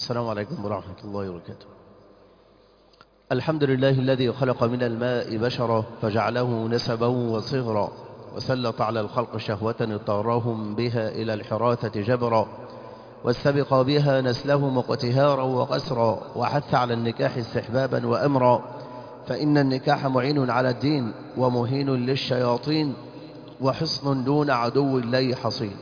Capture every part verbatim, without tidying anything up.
السلام عليكم ورحمة الله وبركاته. الحمد لله الذي خلق من الماء بشرا فجعله نسبا وصغرا، وسلط على الخلق شهوة اضطرهم بها إلى الحراثة جبرا، واستبق بها نسلهم اقتهارا وقسرا، وحث على النكاح استحبابا وأمرا، فإن النكاح معين على الدين ومهين للشياطين، وحصن دون عدو الله حصين.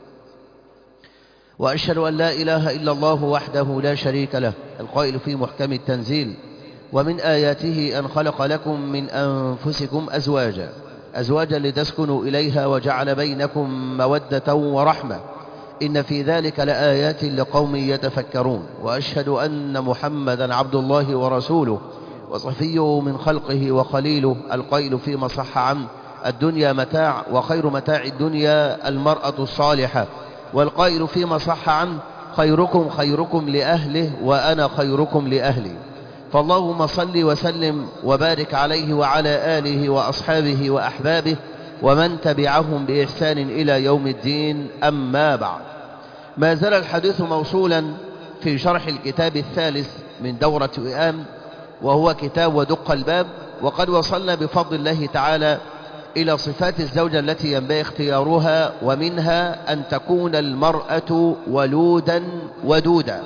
وأشهد أن لا إله إلا الله وحده لا شريك له، القائل في محكم التنزيل: ومن آياته أن خلق لكم من أنفسكم أزواجا أزواجا لتسكنوا إليها وجعل بينكم مودة ورحمة، إن في ذلك لآيات لقوم يتفكرون. وأشهد أن محمدا عبد الله ورسوله وصفيه من خلقه وخليله، القائل فيما صح عنه: الدنيا متاع وخير متاع الدنيا المرأة الصالحة، والقائل فيما صح عنه: خيركم خيركم لأهله وأنا خيركم لأهلي. فاللهم صل وسلم وبارك عليه وعلى آله وأصحابه وأحبابه ومن تبعهم بإحسان إلى يوم الدين، أما بعد. ما زال الحديث موصولا في شرح الكتاب الثالث من دورة وئام، وهو كتاب ودق الباب، وقد وصلنا بفضل الله تعالى إلى صفات الزوجة التي ينبغي اختيارها، ومنها أن تكون المرأة ولودا ودودا.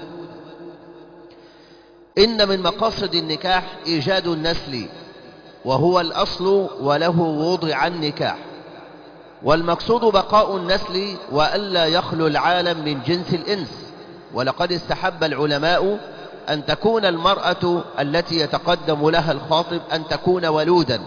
إن من مقاصد النكاح إيجاد النسل، وهو الأصل وله وضع النكاح، والمقصود بقاء النسل وألا يخلو العالم من جنس الإنس. ولقد استحب العلماء أن تكون المرأة التي يتقدم لها الخاطب أن تكون ولودا،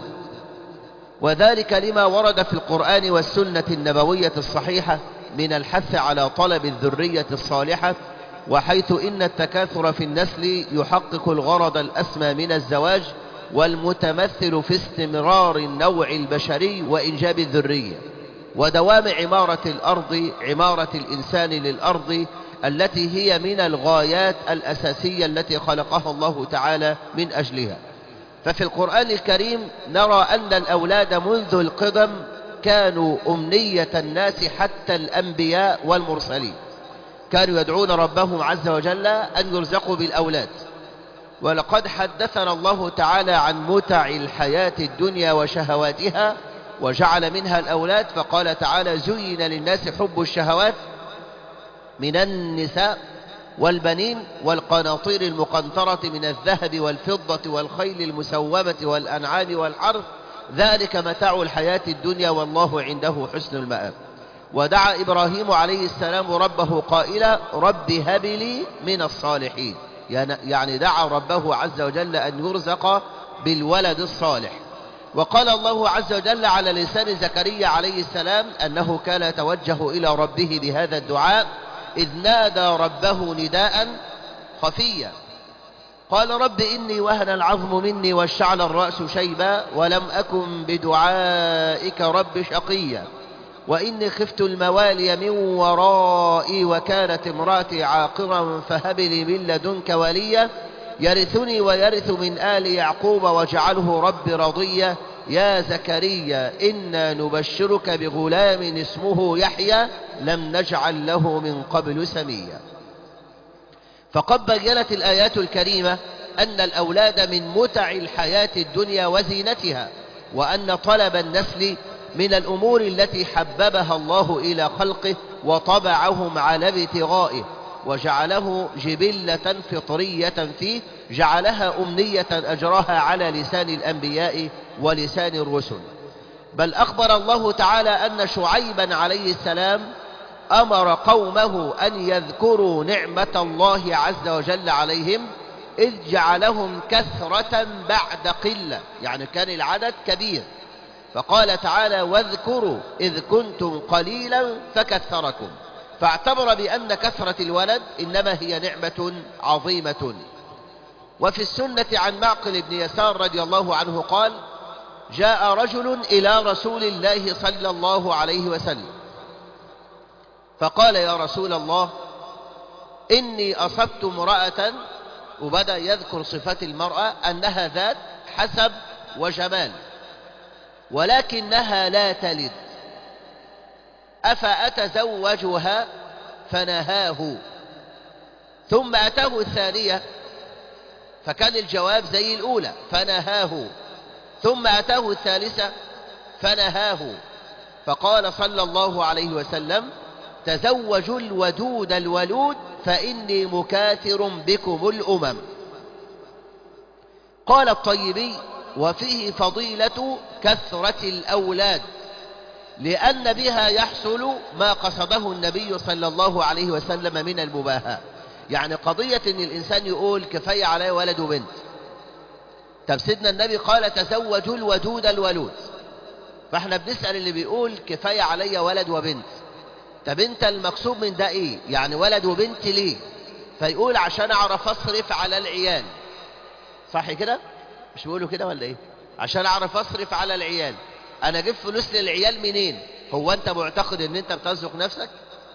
وذلك لما ورد في القرآن والسنة النبوية الصحيحة من الحث على طلب الذرية الصالحة، وحيث إن التكاثر في النسل يحقق الغرض الأسمى من الزواج، والمتمثل في استمرار النوع البشري وإنجاب الذرية، ودوام عمارة الأرض، عمارة الإنسان للأرض التي هي من الغايات الأساسية التي خلقها الله تعالى من أجلها. ففي القرآن الكريم نرى أن الأولاد منذ القدم كانوا أمنية الناس، حتى الأنبياء والمرسلين كانوا يدعون ربهم عز وجل أن يرزقوا بالأولاد. ولقد حدثنا الله تعالى عن متع الحياة الدنيا وشهواتها، وجعل منها الأولاد، فقال تعالى: زين للناس حب الشهوات من النساء والبنين والقناطير المقنطرة من الذهب والفضة والخيل المسومة والأنعام والحرث، ذلك متاع الحياة الدنيا والله عنده حسن المآب. ودعا إبراهيم عليه السلام ربه قائلا: رب هب لي من الصالحين، يعني دعا ربه عز وجل أن يرزق بالولد الصالح. وقال الله عز وجل على لسان زكريا عليه السلام أنه كان يتوجه إلى ربه بهذا الدعاء إذ نادى ربه نداء خفيا، قال: رب إني وهن العظم مني واشتعل الرأس شيبا ولم أكن بدعائك رب شقيا، وإني خفت الموالي من ورائي وكانت امرأتي عاقرا فهب لي من لدنك وليا يرثني ويرث من آل يعقوب واجعله رب رضيا يا زكريا إنا نبشرك بغلام اسمه يحيى لم نجعل له من قبل سميا. فقد بينت الآيات الكريمة أن الأولاد من متع الحياة الدنيا وزينتها، وأن طلب النسل من الأمور التي حببها الله إلى خلقه وطبعهم على ابتغائه، وجعله جبلة فطرية فيه، جعلها أمنية أجرها على لسان الأنبياء ولسان الرسل. بل أخبر الله تعالى أن شعيبا عليه السلام أمر قومه أن يذكروا نعمة الله عز وجل عليهم إذ جعلهم كثرة بعد قلة، يعني كان العدد كبير، فقال تعالى: واذكروا إذ كنتم قليلا فكثركم، فاعتبر بأن كثرة الولد إنما هي نعمة عظيمة. وفي السنة عن معقل بن يسار رضي الله عنه قال: جاء رجل إلى رسول الله صلى الله عليه وسلم فقال: يا رسول الله إني أصبت امرأة، وبدأ يذكر صفات المرأة أنها ذات حسب وجمال، ولكنها لا تلد، أفأتزوجها؟ فنهاه. ثم أتاه الثانية فكان الجواب زي الأولى فنهاه، ثم أتاه الثالثة فنهاه، فقال صلى الله عليه وسلم: تزوجوا الودود الولود فإني مكاثر بكم الأمم. قال الطيبي: وفيه فضيلة كثرة الأولاد، لأن بها يحصل ما قصده النبي صلى الله عليه وسلم من المباهاة. يعني قضية ان الانسان يقول كفاية عليه ولد وبنت. طب سيدنا النبي قال: تزوجوا الودود الولود، فاحنا بنسأل اللي بيقول كفاية علي ولد وبنت، طب انت المقصود من ده ايه؟ يعني ولد وبنت ليه؟ فيقول: عشان اعرف اصرف على العيال. صح كده؟ مش بيقولوا كده ولا ايه؟ عشان اعرف اصرف على العيال. انا اجيب فلوس للعيال منين؟ هو انت معتقد ان انت بترزق نفسك؟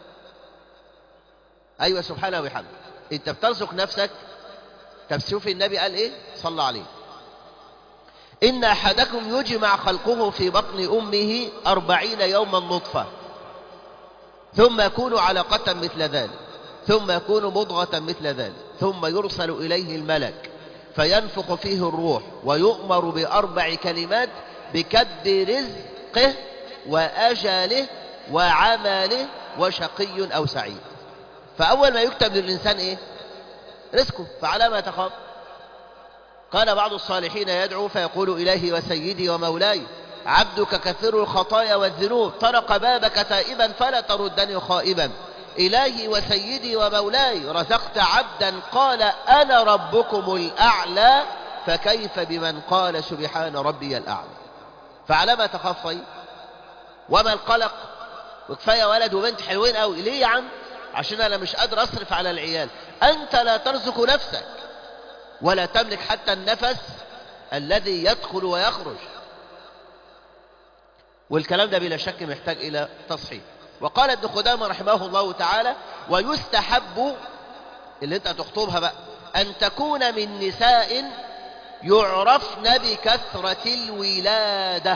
ايوه سبحانه وبحمده، انت بترزق نفسك. طب شوف النبي قال ايه صلى عليه: ان احدكم يجمع خلقه في بطن امه اربعين يوما نطفة، ثم يكون علقة مثل ذلك، ثم يكون مضغة مثل ذلك، ثم يرسل اليه الملك فينفخ فيه الروح ويؤمر باربع كلمات بكتب رزقه واجله وعمله وشقي او سعيد. فأول ما يكتب للإنسان إيه؟ رزقه. فعلى ما تخاف. كان بعض الصالحين يدعو فيقول: إلهي وسيدي ومولاي، عبدك كثير الخطايا والذنوب، طرق بابك تائبا فلا تردني خائبا. إلهي وسيدي ومولاي، رزقت عبدا قال أنا ربكم الأعلى، فكيف بمن قال سبحان ربي الأعلى. فعلى ما تخاف. طيب وما القلق؟ وكفاية ولد وبنت حلوين قوي، ليه يا عم؟ عشان أنا مش قادر أصرف على العيال. أنت لا ترزق نفسك ولا تملك حتى النفس الذي يدخل ويخرج. والكلام ده بلا شك محتاج إلى تصحيح. وقال ابن خدامة رحمه الله تعالى: ويستحب، اللي انت تخطبها بقى، أن تكون من نساء يعرفن بكثرة الولادة.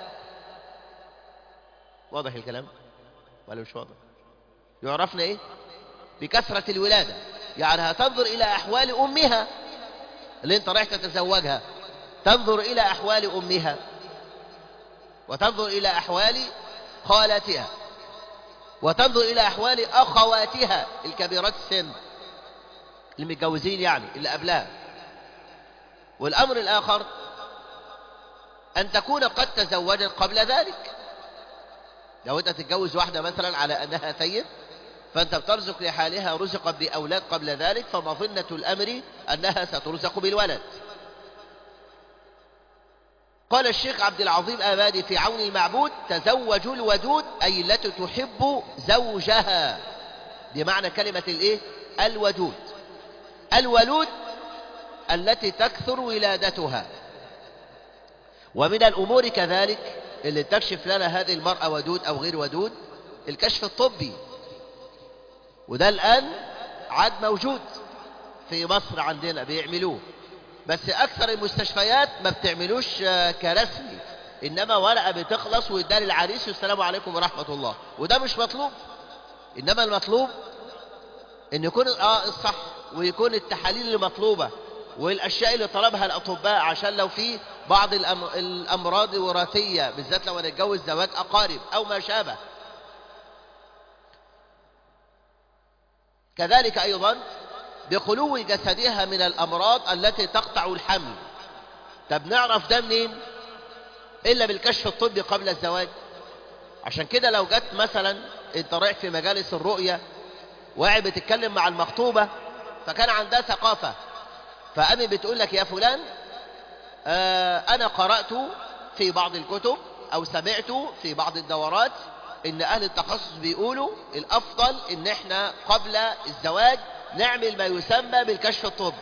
واضح الكلام ولا مش واضح؟ يعرفن ايه؟ بكثرة الولادة. يعني هتنظر إلى أحوال أمها اللي انت رايح تتزوجها، تنظر إلى أحوال أمها وتنظر إلى أحوال خالاتها وتنظر إلى أحوال أخواتها الكبيرات السن اللي متجوزين، يعني اللي قبلها. والأمر الآخر أن تكون قد تزوجت قبل ذلك. لو أنت تتجوز واحدة مثلا على أنها ثيب، فأنت بترزق لحالها رزقت بأولاد قبل ذلك، فمظنة الأمر أنها سترزق بالولد. قال الشيخ عبد العظيم آبادي في عون المعبود: تزوجوا الودود، أي التي تحب زوجها، بمعنى كلمة الإيه؟ الودود. الولود التي تكثر ولادتها. ومن الأمور كذلك اللي تكشف لنا هذه المرأة ودود أو غير ودود الكشف الطبي، وده الآن عاد موجود في مصر عندنا بيعملوه، بس أكثر المستشفيات ما بتعملوش كرسمي، إنما ورقة بتخلص ويدار العريس والسلام عليكم ورحمة الله. وده مش مطلوب، إنما المطلوب إن يكون آه الصح، ويكون التحاليل المطلوبة والأشياء اللي طلبها الأطباء، عشان لو في بعض الأمراض الوراثية، بالذات لو نتجوز زواج أقارب أو ما شابه. كذلك أيضا بخلو جسدها من الأمراض التي تقطع الحمل. طب نعرف ده منين؟ إلا بالكشف الطبي قبل الزواج. عشان كده لو جت مثلا انت رايح في مجالس الرؤية وقاعد بتتكلم مع المخطوبة، فكان عندها ثقافة، فأمي بتقول لك: يا فلان، آه أنا قرأت في بعض الكتب أو سمعت في بعض الدورات إن أهل التخصص بيقولوا الأفضل إن إحنا قبل الزواج نعمل ما يسمى بالكشف الطبي.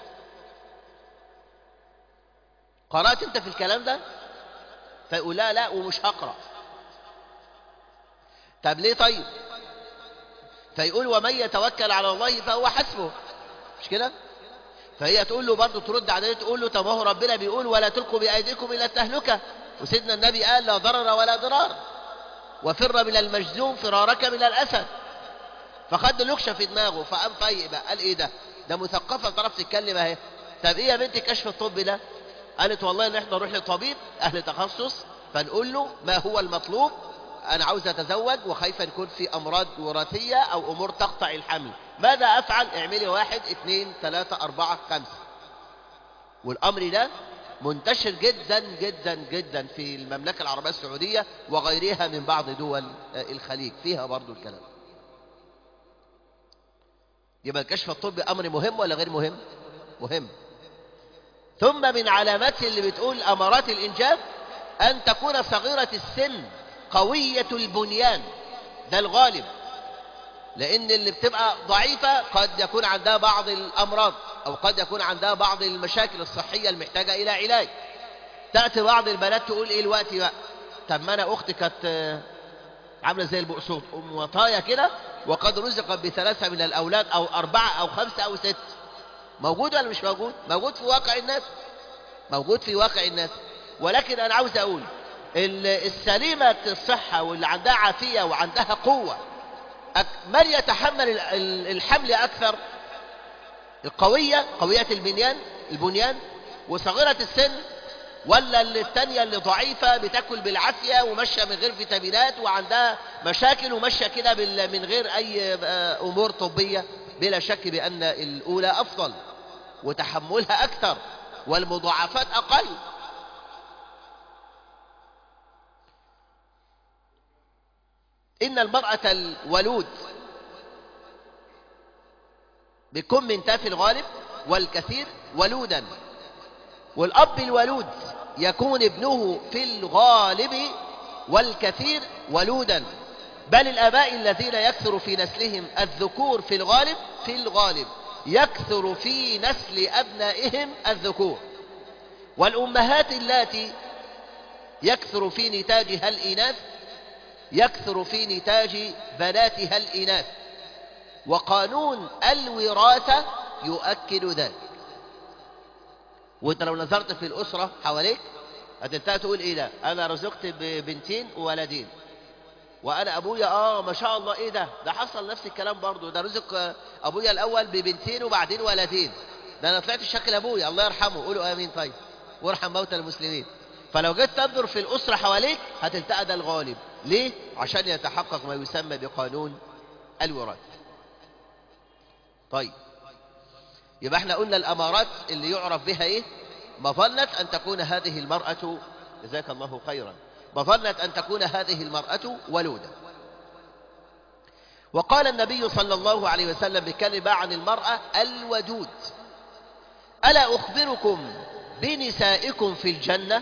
قرأت أنت في الكلام ده؟ فيقول: لا لا ومش هقرأ. طب ليه طيب؟ فيقول: ومن يتوكل على الله فهو حسبه. مش كده؟ فهي تقول له برضه، ترد عليه تقول له: طب ما هو ربنا بيقول ولا تلقوا بأيديكم إلى التهلكة، وسيدنا النبي قال: لا ضرر ولا ضرار، وفر من المجذوم فرارك من الأسد. فخد لكشة في دماغه فقام فايق بقى، قال ايه ده ده مثقفة بتعرف تتكلم اهي. طب ايه يا بنتي كشف الطب ده؟ قالت والله ان احنا نروح لطبيب اهل تخصص فنقول له ما هو المطلوب، انا عاوز اتزوج وخايفه يكون في امراض وراثيه او امور تقطع الحمل، ماذا افعل؟ اعملي واحد اثنين ثلاثه اربعه خمسه. والامر ده منتشر جدا جدا جدا في المملكه العربيه السعوديه وغيرها من بعض دول الخليج، فيها برضو الكلام. يبقى الكشف الطبي امر مهم ولا غير مهم؟ مهم. ثم من علامات اللي بتقول امارات الانجاب ان تكون صغيره السن قويه البنيان، ده الغالب، لان اللي بتبقى ضعيفه قد يكون عندها بعض الامراض او قد يكون عندها بعض المشاكل الصحيه المحتاجه الى علاج. تاتي بعض البنات تقول ايه الوقت بقى؟ طب ما انا اختي كانت عامله زي البقسوط ام وطايه كده وقد رزقت بثلاثه من الاولاد او اربعه او خمسه او ست. موجود ولا مش موجود؟ موجود في واقع الناس، موجود في واقع الناس. ولكن انا عاوز اقول السليمه الصحه واللي عندها عافيه وعندها قوه من يتحمل الحمل اكثر؟ القويه قويه البنيان البنيان وصغيره السن، ولا اللي التانية اللي ضعيفة بتاكل بالعافية وماشية من غير فيتامينات وعندها مشاكل وماشية كده من غير أي أمور طبية؟ بلا شك بأن الأولى أفضل وتحملها أكثر والمضاعفات أقل. إن المرأة الولود بيكون من تاف الغالب والكثير ولودا، والأب الولود يكون ابنه في الغالب والكثير ولودا، بل الآباء الذين يكثر في نسلهم الذكور في الغالب في الغالب يكثر في نسل أبنائهم الذكور، والأمهات اللاتي يكثر في نتاجها الإناث يكثر في نتاج بناتها الإناث، وقانون الوراثة يؤكد ذلك. وانت لو نظرت في الأسرة حواليك هتنتهي تقول ايه ده انا رزقت ببنتين وولدين، وانا ابويا اه ما شاء الله ايه ده ده حصل نفس الكلام برضو، ده رزق ابويا الاول ببنتين وبعدين ولدين، ده انا طلعت شكل ابويا الله يرحمه. قولوا امين طيب وارحم موتى المسلمين. فلو جيت تنظر في الأسرة حواليك هتلتقى ده الغالب. ليه؟ عشان يتحقق ما يسمى بقانون الوراثة. طيب يبقى احنا قلنا الأمارات اللي يعرف بها ايه؟ مظنة أن تكون هذه المرأة، جزاك الله خيرا، مظنة أن تكون هذه المرأة ولودة. وقال النبي صلى الله عليه وسلم بكلمة عن المرأة الودود: ألا أخبركم بنسائكم في الجنة؟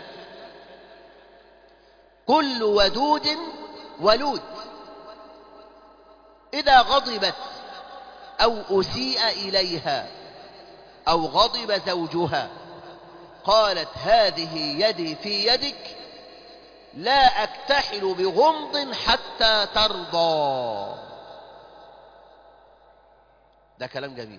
كل ودود ولود إذا غضبت أو أسيء إليها أو غضب زوجها قالت هذه يدي في يدك لا أكتحل بغمض حتى ترضى. ده كلام جميل.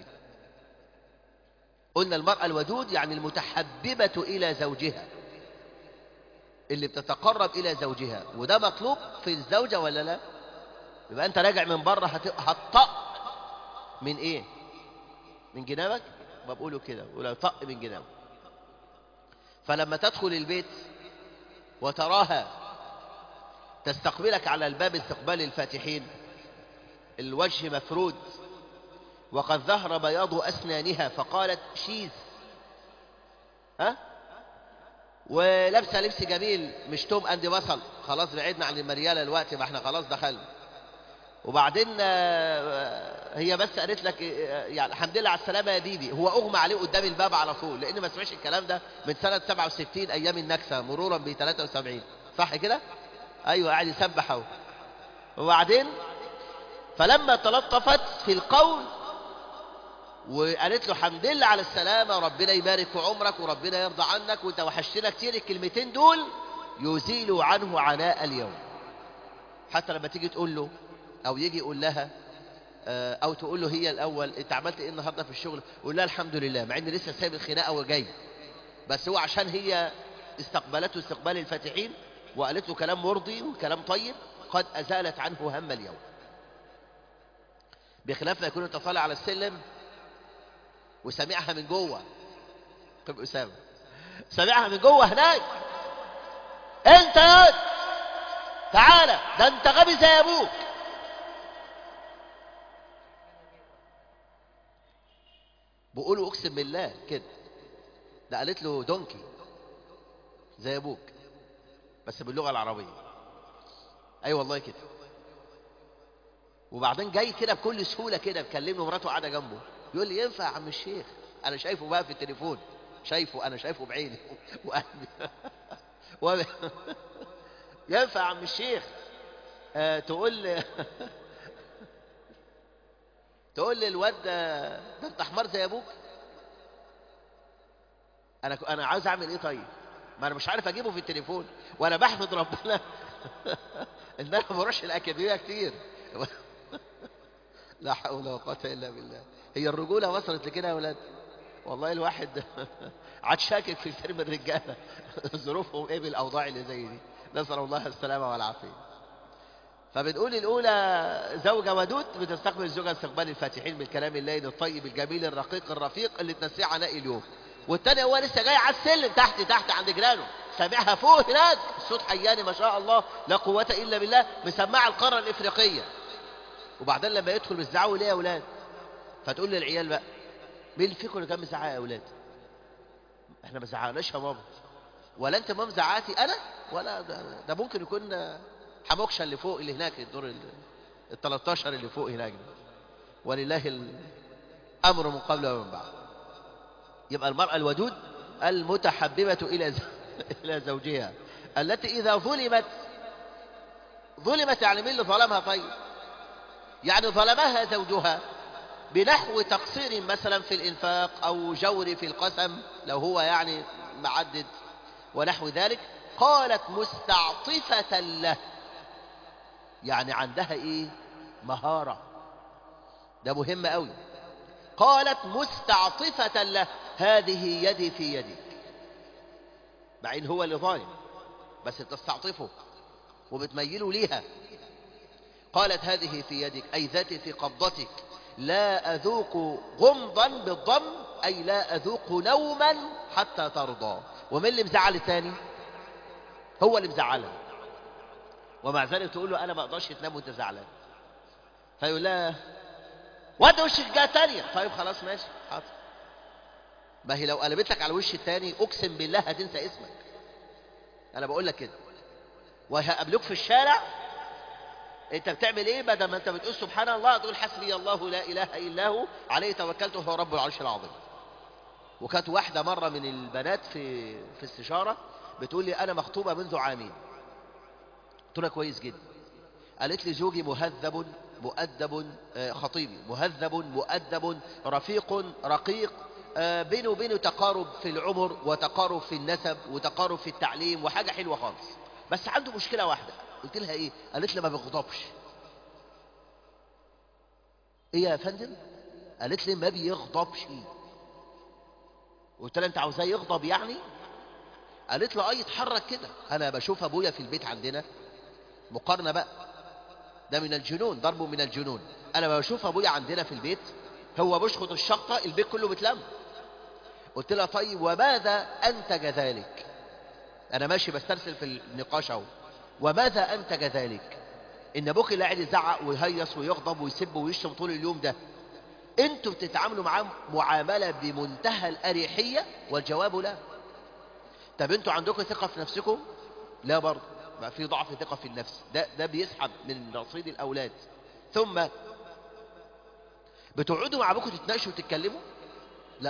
قلنا المرأة الودود يعني المتحببة إلى زوجها، اللي بتتقرب إلى زوجها، وده مطلوب في الزوجة ولا لا؟ يبقى أنت راجع من بره هتطق من إيه؟ من جنابك؟ ما بقوله كده، بقوله طق من جنابك. فلما تدخل البيت وتراها تستقبلك على الباب استقبال الفاتحين، الوجه مفرود وقد ظهر بياض أسنانها، فقالت شيز، ها؟ ولابسه لبس جميل مش توم اند بصل، خلاص بعدنا عن المرياله الوقت، ما احنا خلاص دخلنا. وبعدين هي بس قالت لك يعني الحمد لله على السلامه يا بيبي، هو اغمى عليه قدام الباب على طول، لان ما سمعش الكلام ده من سنه سبعة وستين ايام النكسه مرورا ب ثلاثة وسبعين، صح كده؟ ايوه قاعد يسبح اهو. وبعدين فلما تلطفت في القول وقالت له الحمد لله على السلامة، ربنا يبارك في عمرك وربنا يرضى عنك وانت وحشتنا كتير، الكلمتين دول يزيلوا عنه عناء اليوم. حتى لما تيجي تقول له او يجي يقول لها او تقول له هي الاول انت عملت ايه النهارده في الشغل، قول لها الحمد لله، مع ان لسه سايب الخناقه وجاي، بس هو عشان هي استقبلته استقبال الفاتحين وقالت له كلام مرضي وكلام طيب قد ازالت عنه هم اليوم. بخلاف ما يكون انت طالع على السلم وسامعها من جوه. طب اسامه سامعها من جوه هناك، انت يا تعالى ده انت غبي زي ابوك. بقولوا اقسم بالله كده. ده قالت له دونكي زي ابوك بس باللغه العربيه. اي أيوة والله كده. وبعدين جاي كده بكل سهوله كده بكلمني ومراته قاعده جنبه، يقول لي ينفع يا عم الشيخ؟ انا شايفه بقى في التليفون، شايفه انا شايفه بعيني وقلبي ينفع يا عم الشيخ آه تقول لي تقول لي الواد ده ده انت حمار زي ابوك؟ انا انا عاوز اعمل ايه طيب؟ ما انا مش عارف اجيبه في التليفون، وانا بحمد ربنا ان انا ما بروحش الاكاديميه كتير لا حول ولا قوه الا بالله. هي الرجوله وصلت لكده يا اولاد؟ والله الواحد عاد شاكك في كتير من الرجاله ظروفهم ايه بالاوضاع اللي زي دي، نسال الله السلامه والعافيه. فبنقول الاولى زوجه ودود بتستقبل الزوجه استقبال الفاتحين بالكلام اللين الطيب الجميل الرقيق الرفيق اللي تنسيه عناء اليوم. والتاني هو لسه جاي على السلم تحت تحت عند جيرانه، سامعها فوق هناك الصوت حياني ما شاء الله لا قوه الا بالله، مسمعه القاره الافريقيه. وبعدين لما يدخل بيزعقوا ليه يا اولاد؟ فتقول للعيال بقى مين فيكم اللي كان مزعق يا اولاد؟ احنا ما زعقناش يا ماما. ولا انت مام زعقتي؟ انا ولا ده, ده ممكن يكون حموكشه اللي فوق اللي هناك الدور ال تلتاشر اللي فوق هناك ده. ولله الامر من قبل ومن بعد. يبقى المرأة الودود المتحببة الى الى زوجها التي اذا ظلمت ظلمت يعني مين اللي ظلمها؟ طيب يعني ظلمها زوجها بنحو تقصير مثلا في الإنفاق أو جور في القسم لو هو يعني معدد ونحو ذلك، قالت مستعطفة له، يعني عندها إيه؟ مهارة. ده مهم قوي. قالت مستعطفة له هذه يدي في يدك، مع إن هو اللي ظالم بس بتستعطفه وبتميله ليها. قالت هذه في يدك أي ذاتي في قبضتك، لا أذوق غمضا بالضم أي لا أذوق نوما حتى ترضى. ومن اللي مزعل الثاني؟ هو اللي مزعلها، ومع ذلك تقول له أنا ما أقدرش تنام وأنت زعلان. فيقول لها وده وشك جهة تانية. طيب خلاص ماشي حاضر. ما هي لو قلبت لك على الوش التاني أقسم بالله هتنسى اسمك. أنا بقول لك كده. وهقابلوك في الشارع انت بتعمل ايه؟ بدل ما انت بتقول سبحان الله تقول حسبي الله لا اله الا هو عليه توكلت وهو رب العرش العظيم. وكانت واحده مره من البنات في في استشاره بتقول لي انا مخطوبه منذ عامين. قلت لها كويس جدا. قالت لي زوجي مهذب مؤدب، خطيبي مهذب مؤدب رفيق رقيق، بينه وبينه تقارب في العمر وتقارب في النسب وتقارب في التعليم وحاجه حلوه خالص، بس عنده مشكله واحده. قلت لها ايه؟ قالت لي ما بيغضبش. ايه يا فندم؟ قالت لي ما بيغضبش. قلت لها انت عاوزاه يغضب يعني؟ قالت له اه يتحرك كده. انا بشوف ابويا في البيت عندنا مقارنه بقى، ده من الجنون، ضربه من الجنون. انا بشوف ابويا عندنا في البيت هو بيشخط الشقه البيت كله بيتلم. قلت لها طيب وماذا انتج ذلك؟ انا ماشي بسترسل في النقاش اهو. وماذا انتج ذلك؟ ان ابوك اللي قاعد يزعق ويهيص ويغضب ويسب ويشتم طول اليوم ده انتوا بتتعاملوا معاه معامله بمنتهى الاريحيه؟ والجواب لا. طب انتوا عندكم ثقه في نفسكم؟ لا برضه، بقى في ضعف ثقه في النفس. ده ده بيسحب من رصيد الاولاد. ثم بتقعدوا مع ابوكم تتناقشوا وتتكلموا؟ لا.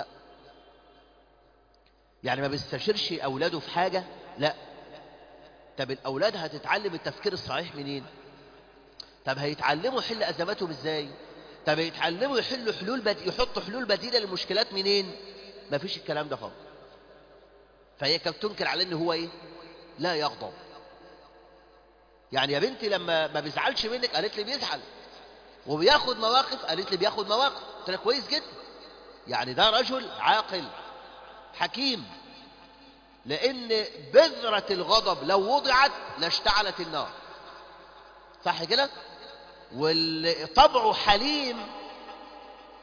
يعني ما بيستشيرش اولاده في حاجه؟ لا. طب الاولاد هتتعلم التفكير الصحيح منين؟ طب هيتعلموا يحل ازماتهم ازاي؟ طب هيتعلموا يحلوا حلول بد... يحطوا حلول بديله للمشكلات منين؟ ما فيش الكلام ده خالص. فهي كانت تنكر على ان هو ايه؟ لا يغضب. يعني يا بنتي لما ما بيزعلش منك؟ قالت لي بيزعل. وبياخد مواقف؟ قالت لي بياخد مواقف. قلت لها كويس جدا. يعني ده رجل عاقل حكيم، لان بذرة الغضب لو وضعت لاشتعلت النار، صح كده؟ واللي طبعه حليم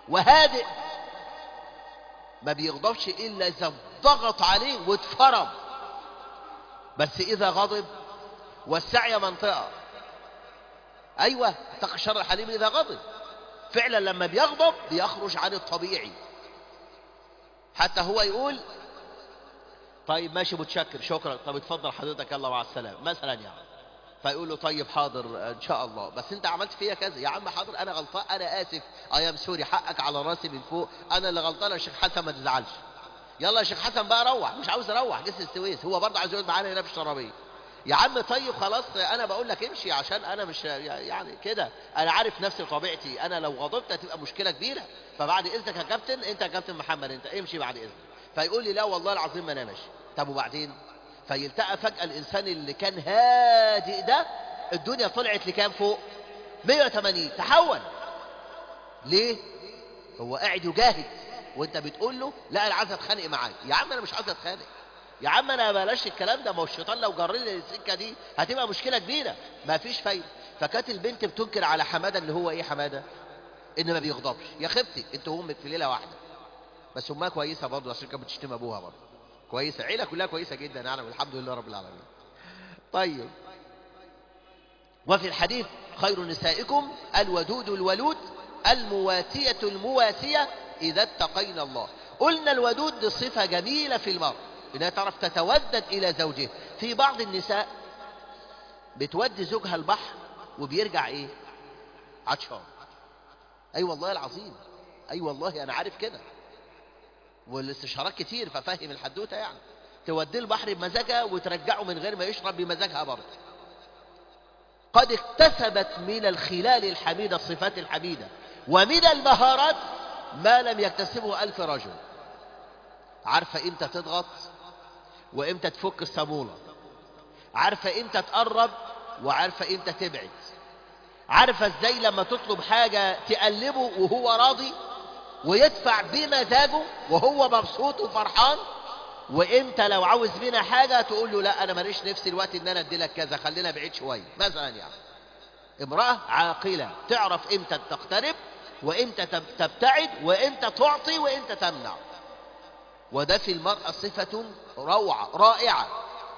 وهادئ، ما بيغضبش إلا إذا ضغط عليه واتفرم. بس إذا غضب والسعي منطقة. أيوة، اتقى الشر الحليم إذا غضب. فعلا لما بيغضب بيخرج عن الطبيعي، حتى هو يقول طيب ماشي متشكر شكرا، طب اتفضل حضرتك يلا مع السلامة مثلا يعني. فيقول له طيب حاضر ان شاء الله، بس انت عملت فيا كذا. يا عم حاضر انا غلطان، انا اسف، اي ام سوري، حقك على راسي من فوق، انا اللي غلطان يا شيخ حسن ما تزعلش. يلا يا شيخ حسن بقى روح. مش عاوز اروح جسر السويس، هو برضه عايز يقعد معانا هنا في الشرابيه. يا عم طيب خلاص انا بقول لك امشي، عشان انا مش يعني كده، انا عارف نفسي وطبيعتي، انا لو غضبت هتبقى مشكله كبيره، فبعد اذنك يا كابتن، انت يا كابتن محمد انت امشي بعد اذنك. فيقول لي لا والله العظيم ما انا ماشي. طب وبعدين؟ فيلتقى فجاه الانسان اللي كان هادئ ده الدنيا طلعت لكام فوق؟ مية وتمانين. تحول. ليه؟ هو قاعد يجاهد وانت بتقول له لا انا عايز اتخانق معاك. يا عم انا مش عايز اتخانق، يا عم انا بلاش الكلام ده، ما هو الشيطان لو جرني السكه دي هتبقى مشكله كبيره، ما فيش فايده. فكانت البنت بتنكر على حماده اللي هو ايه حماده؟ ان ما بيغضبش. يا خفتي انت وامك في ليله واحده. بس امها كويسه برضه عشان كانت بتشتم ابوها برضه. كويسه، عيله كلها كويسه جدا يعني، والحمد لله رب العالمين. طيب، وفي الحديث خير نسائكم الودود الولود المواتية المواسية إذا اتقينا الله. قلنا الودود دي صفة جميلة في المرء، إنها تعرف تتودد إلى زوجها. في بعض النساء بتودي زوجها البحر وبيرجع إيه؟ عطشان. أي أيوة والله العظيم، أي أيوة والله أنا عارف كده، والاستشارات كتير ففهم الحدوتة يعني. توديه البحر بمزاجها وترجعه من غير ما يشرب بمزاجها برضه. قد اكتسبت من الخلال الحميدة الصفات الحميدة، ومن المهارات ما لم يكتسبه ألف رجل. عارفة إمتى تضغط وإمتى تفك الصامولة، عارفة إمتى تقرب وعارفة إمتى تبعد، عارفة إزاي لما تطلب حاجة تقلبه وهو راضي ويدفع بمزاجه وهو مبسوط وفرحان، وإمتى لو عاوز منها حاجة تقول له لا أنا ماليش نفسي الوقت إن أنا أدي لك كذا، خلينا بعيد شوية مثلا يعني. امرأة عاقلة تعرف إمتى تقترب وإمتى تبتعد وإمتى تعطي وإمتى تمنع. وده في المرأة صفة روعة رائعة.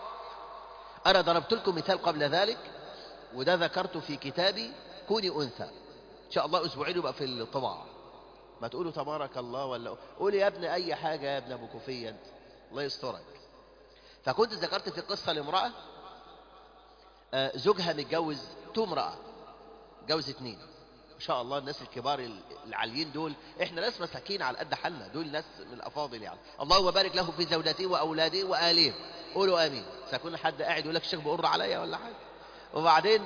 أنا ضربت لكم مثال قبل ذلك، وده ذكرته في كتابي كوني أنثى. إن شاء الله أسبوعين يبقى في الطباعة. ما تقولوا تبارك الله ولا قولي يا ابن أي حاجة يا ابن أبو كوفية أنت، الله يسترك. فكنت ذكرت في قصة لامرأة زوجها متجوز تو امرأة، جوز اتنين. ما شاء الله الناس الكبار العاليين دول، احنا ناس مساكين على قد حالنا، دول ناس من الافاضل يعني. اللهم بارك له في زوجته واولاده واليه. قولوا امين. سيكون حد قاعد يقول لك الشيخ بيقر عليا ولا حاجه. وبعدين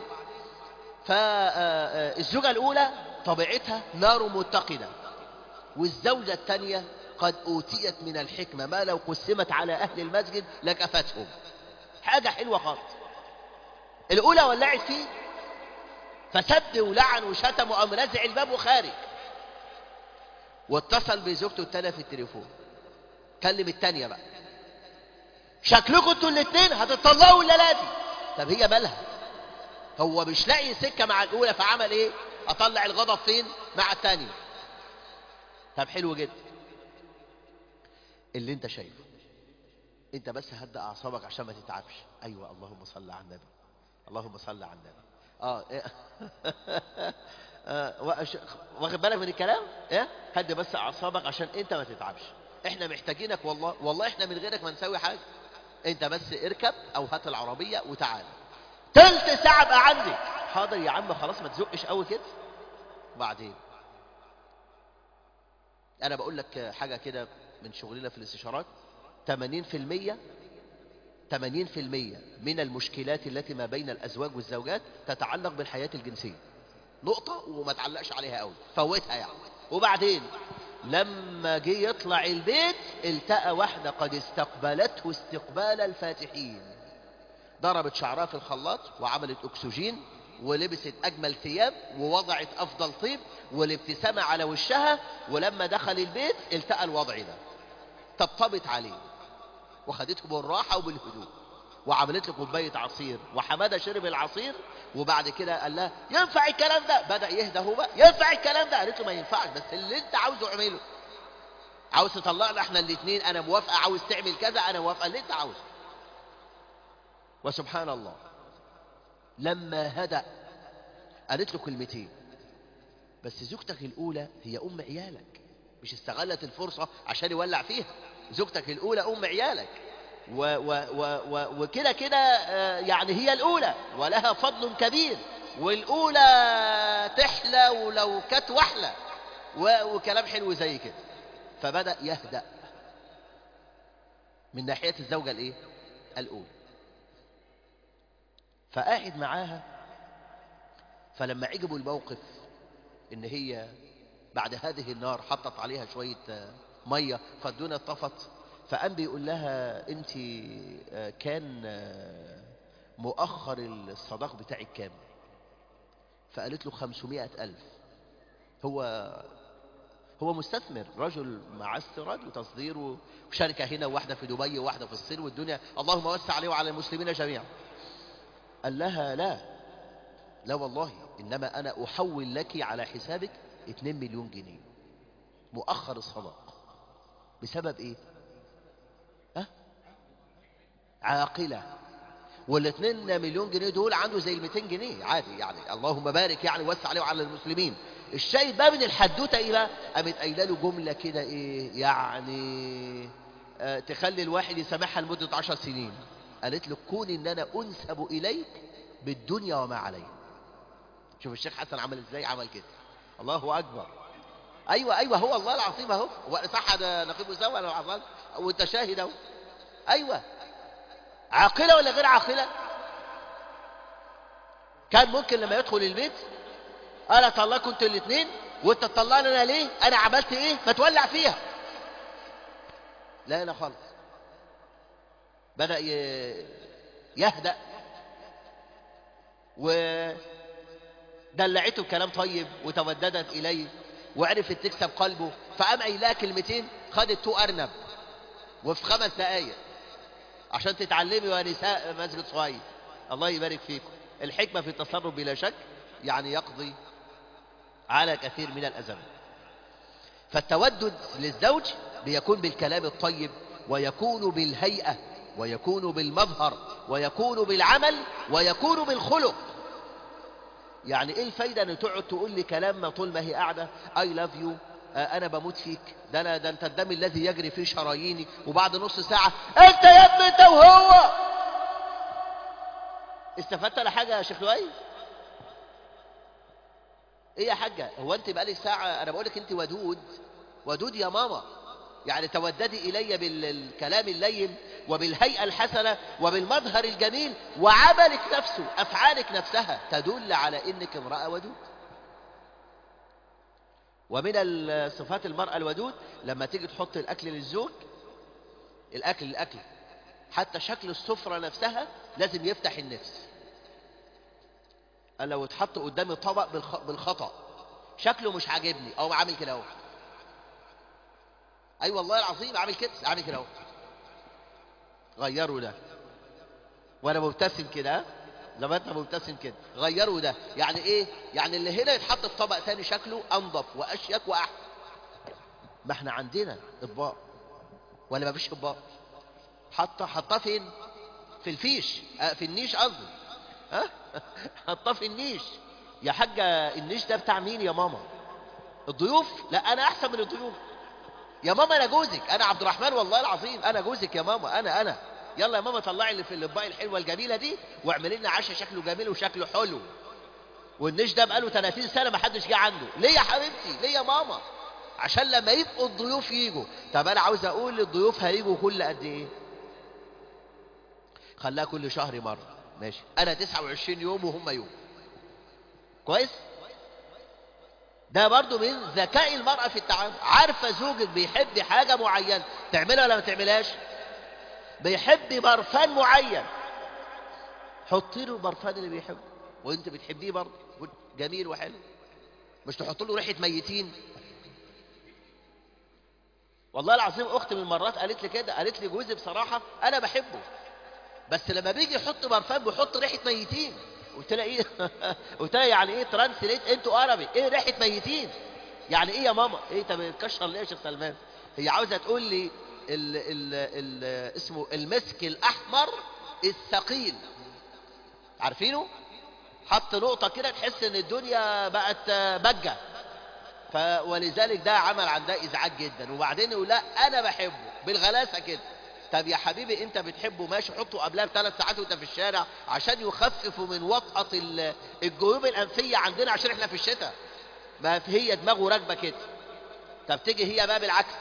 فالزوجه الاولى طبيعتها نار متقده، والزوجه الثانيه قد اوتيت من الحكمه ما لو قسمت على اهل المسجد لكفتهم. حاجه حلوه خالص. الاولى ولعت فيه فسب ولعن وشتم وقام رازع الباب وخارج، واتصل بزوجته التانية في التليفون. كلم التانية بقى، شكلكم انتوا الاثنين هتطلقوا ولا لا دي؟ طب هي مالها؟ هو مش لاقي سكة مع الأولى فعمل ايه؟ أطلع الغضب فين؟ مع التانية. طب حلو جدا اللي انت شايفه، انت بس هدأ أعصابك عشان ما تتعبش. أيوة اللهم صل على النبي، اللهم صل على النبي. اه إيه؟ آه واخد بالك من الكلام؟ ايه؟ هدي بس اعصابك عشان انت ما تتعبش. احنا محتاجينك والله، والله احنا من غيرك ما نسوي حاجه. انت بس اركب او هات العربيه وتعال. تلت ساعه ابقى عندك. حاضر يا عم خلاص ما تزقش قوي كده. وبعدين انا بقول لك حاجه كده من شغلنا في الاستشارات، ثمانين في المية ثمانين في المية من المشكلات التي ما بين الأزواج والزوجات تتعلق بالحياة الجنسية. نقطة وما تعلقش عليها قوي، فوتها يعني. وبعدين لما جه يطلع البيت التقى واحدة قد استقبلته استقبال الفاتحين، ضربت شعرها في الخلاط وعملت أكسجين ولبست أجمل ثياب ووضعت أفضل طيب والابتسامة على وشها، ولما دخل البيت التقى الوضع ده، طبطبت عليه وخدته بالراحة وبالهدوء وعملت له كوبايه عصير، وحماده شرب العصير، وبعد كده قال لها ينفع الكلام ده؟ بدا يهدى هو بقى، ينفع الكلام ده؟ قالت له ما ينفعش، بس اللي انت عاوزه اعمله. عاوز تطلقنا احنا الاثنين انا موافقه، عاوز تعمل كذا انا موافقه، اللي انت عاوزه. وسبحان الله لما هدأ قالت له كلمتين، بس زوجتك الاولى هي ام عيالك، مش استغلت الفرصه عشان يولع فيها. زوجتك الاولى ام عيالك، و و و و وكده كده آه، يعني هي الاولى ولها فضل كبير، والاولى تحلى ولو كانت وحله، و- وكلام حلو زي كده. فبدأ يهدأ من ناحيه الزوجه الايه الاولى. فقاعد معاها، فلما عجبوا الموقف ان هي بعد هذه النار حطت عليها شويه آه، ميه فالدنيا اتطفت، فقام بيقول لها انت آه، كان آه، مؤخر الصداق بتاعك كام؟ فقالت له خمسمائة ألف. هو هو مستثمر، رجل مع استيراد وتصدير وشركة هنا وواحدة في دبي وواحدة في الصين، والدنيا اللهم وسع عليه وعلى المسلمين جميعا. قال لها لا لا والله، إنما أنا أحول لك على حسابك اتنين مليون جنيه مؤخر الصداق. بسبب إيه؟ ها؟ عاقلة. والاتنين مليون جنيه دول عنده زي الميتين جنيه عادي يعني، اللهم بارك يعني وسع عليه وعلى المسلمين. الشاهد بقى من الحدوته ايه بقى؟ قامت قايله له جمله كده ايه يعني آه تخلي الواحد يسامحها لمده عشر سنين. قالت له كون ان انا انسب اليك بالدنيا وما عليها. شوف الشيخ حسن عمل ازاي، عمل كده. الله اكبر. ايوه ايوه هو الله العظيم اهو، هو صح ده نقيب سوا ولا عظام وانت شاهد اهو. ايوه عاقله ولا غير عاقله؟ كان ممكن لما يدخل البيت انا طلقكم انتوا الاثنين وانت تطلقني انا ليه؟ انا عملت ايه؟ ما تولع فيها. لا لا خالص. بدأ ي- يهدأ ودلعته بكلام طيب وتوددت اليه وعرفت تكسب قلبه، فقام قايلها كلمتين خدت تو ارنب وفي خمس دقايق عشان تتعلمي يا نساء مسجد صهيب. الله يبارك فيكم. الحكمة في التصرف بلا شك يعني يقضي على كثير من الأزمات. فالتودد للزوج بيكون بالكلام الطيب، ويكون بالهيئة، ويكون بالمظهر، ويكون بالعمل، ويكون بالخلق. يعني ايه الفايدة ان تقعد تقول لي كلام طول ما هي قاعدة I love you آه انا بموت فيك، ده انا ده انت الدم الذي يجري في شراييني، وبعد نص ساعة انت يا ابني انت وهو. استفدت على حاجة يا شيخ لؤي؟ ايه يا حاجة؟ هو انت بقالي ساعة انا بقولك انت ودود ودود يا ماما، يعني توددي الي بالكلام اللين وبالهيئة الحسنة وبالمظهر الجميل، وعملك نفسه افعالك نفسها تدل على انك امرأة ودود. ومن صفات المرأة الودود لما تيجي تحط الاكل للزوج، الاكل الاكل حتى شكل السفرة نفسها لازم يفتح النفس. أنا لو اتحط قدامي طبق بالخ... بالخطأ شكله مش عاجبني او عامل كده اهو، اي أيوة والله العظيم عامل كده عامل كده اهو، غيروا ده وانا مبتسم كده زي ما انت مبتسم كده، غيروا ده. يعني ايه؟ يعني اللي هنا يتحط في طبق تاني شكله انضف واشيك واحسن. ما احنا عندنا اطباق ولا ما فيش اطباق؟ حطها حطها فين؟ في الفيش اه في النيش قصدي. ها حطها في النيش. يا حاجه النيش ده بتاع مين يا ماما؟ الضيوف؟ لا انا احسن من الضيوف يا ماما، انا جوزك، انا عبد الرحمن والله العظيم انا جوزك يا ماما، انا انا يلا يا ماما طلعي اللي في الاطباق الحلوه الجميله دي واعملي لنا عشاء شكله جميل وشكله حلو. والنيش ده بقاله ثلاثين سنه ما حدش جه عنده. ليه يا حبيبتي؟ ليه يا ماما؟ عشان لما يبقوا الضيوف يجوا. طب انا عاوز اقول الضيوف هيجوا كل قد ايه؟ خلاها كل شهر مره ماشي، انا تسعة وعشرين يوم وهم يوم. كويس؟ ده برضو من ذكاء المرأة في التعامل. عارفة زوجك بيحب حاجة معينة تعملها ولا ما تعملهاش؟ بيحب برفان معين، حطي له البرفان اللي بيحبه وانت بتحبيه برضه جميل وحلو، مش تحط له ريحة ميتين. والله العظيم اختي من المرات قالت لي كده، قالت لي جوزي بصراحة انا بحبه بس لما بيجي يحط برفان بيحط ريحة ميتين. قلت لها ايه؟ قلت لها يعني ايه ترانسليت انتوا عربي؟ ايه ريحة ميتين؟ يعني ايه يا ماما؟ ايه طب بتكشر ليه يا شيخ سلمان؟ هي عاوزة تقول لي ال ال ال اسمه المسك الأحمر الثقيل، عارفينه؟ حط نقطة كده تحس ان الدنيا بقت بجة. ف ولذلك ده عمل عندها ازعاج جدا. وبعدين يقول لا انا بحبه بالغلاسة كده. طب يا حبيبي انت بتحبه ماشي، حطه قبلها بثلاث ساعات وانت في الشارع عشان يخففوا من وطأة الجيوب الأنفية عندنا عشان احنا في الشتاء. ما هي دماغه راكبة كده. طب تيجي هي بقى بالعكس،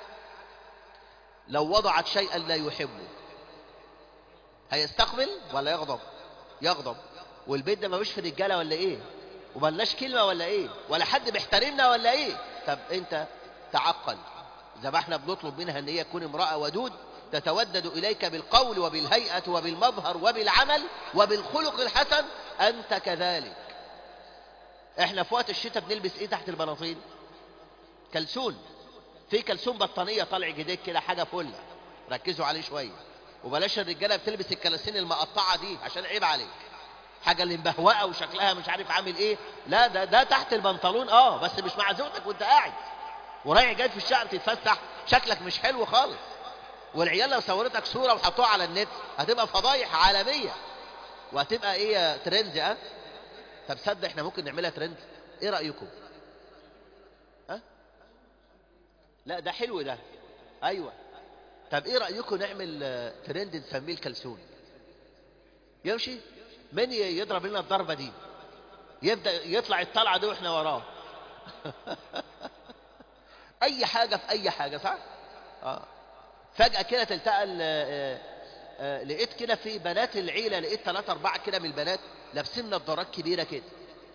لو وضعت شيئا لا يحبه هيستقبل ولا يغضب؟ يغضب. والبيت ده ملوش في الرجاله ولا ايه؟ وملناش كلمه ولا ايه؟ ولا حد بيحترمنا ولا ايه؟ طب انت تعقل. زي ما احنا بنطلب منها ان هي تكون امراه ودود تتودد اليك بالقول وبالهيئه وبالمظهر وبالعمل وبالخلق الحسن، انت كذلك. احنا في وقت الشتاء بنلبس ايه تحت البناطيل؟ كلسون. في كلسون بطانيه طالع جديد كده، حاجه فل، ركزوا عليه شويه. وبلاش الرجاله بتلبس الكلاسين المقطعه دي عشان عيب عليك، حاجه اللي مبهوقه وشكلها مش عارف عامل ايه. لا ده ده تحت البنطلون اه، بس مش مع زوجتك وانت قاعد ورايح جاي في الشارع تتفسح، شكلك مش حلو خالص. والعيال لو صورتك صوره وحطوها على النت هتبقى فضايح عالميه وهتبقى ايه ترند. اه طب صدق احنا ممكن نعملها ترند، ايه رايكم؟ ها أه؟ لا ده حلو ده، ايوه. طب ايه رأيكم نعمل ترند نسميه الكلسون؟ يمشي؟ من يضرب لنا الضربة دي؟ يبدأ يطلع الطلعة دي واحنا وراه. اي حاجة في اي حاجة، صح؟ اه فجأة كده تلتقى لقيت كده في بنات العيلة، لقيت ثلاثة أربعة كده من البنات لابسين نظارات كبيرة كده.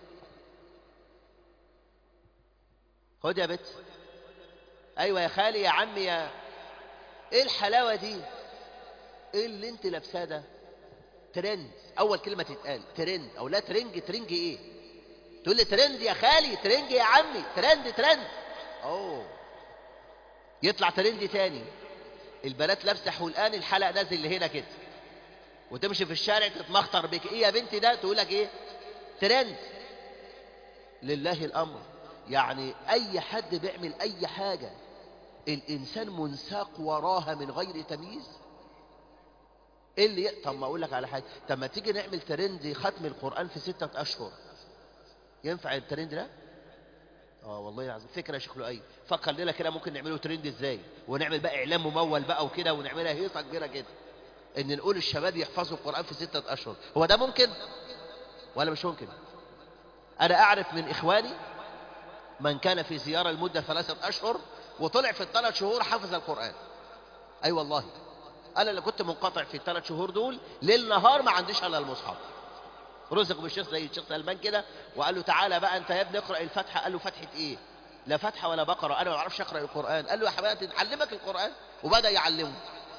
خد يا بت. ايوه يا خالي يا عمي يا ايه الحلاوة دي؟ ايه اللي انت لابساه ده؟ ترند. اول كلمة تتقال ترند، او لا ترنج. ترنج ايه؟ تقول لي ترند يا خالي، ترنج يا عمي، ترند ترند. اوه يطلع ترند تاني، البنات لابسه حلقان الحلق نازل اللي هنا كده، وتمشي في الشارع تتمخطر بك. ايه يا بنتي ده؟ تقول لك ايه؟ ترند. لله الامر. يعني اي حد بيعمل اي حاجة الانسان منساق وراها من غير تمييز. ايه اللي ي... طب ما اقول لك على حاجه، طب ما تيجي نعمل ترند ختم القران في ستة اشهر. ينفع الترند ده؟ اه والله العظيم فكره يا شيخ لؤي. فكر لنا كده ممكن نعمله ترند ازاي، ونعمل بقى اعلان ممول بقى وكده، ونعملها هيصه كبيره كده ان نقول الشباب يحفظوا القران في ستة اشهر. هو ده ممكن ولا مش ممكن؟ انا اعرف من اخواني من كان في زياره لمده ثلاثه اشهر وطلع في الثلاث شهور حفظ القران. اي أيوة والله. انا اللي كنت منقطع في الثلاث شهور دول ليل نهار ما عنديش الا المصحف. رزق بالشيخ زي الشيخ سلمان كده وقال له تعالى بقى انت يا ابني اقرا الفاتحه. قال له فتحه ايه؟ لا فاتحه ولا بقره، انا ما اعرفش اقرا القران. قال له يا حبيبي نعلمك القران. وبدا يعلمه.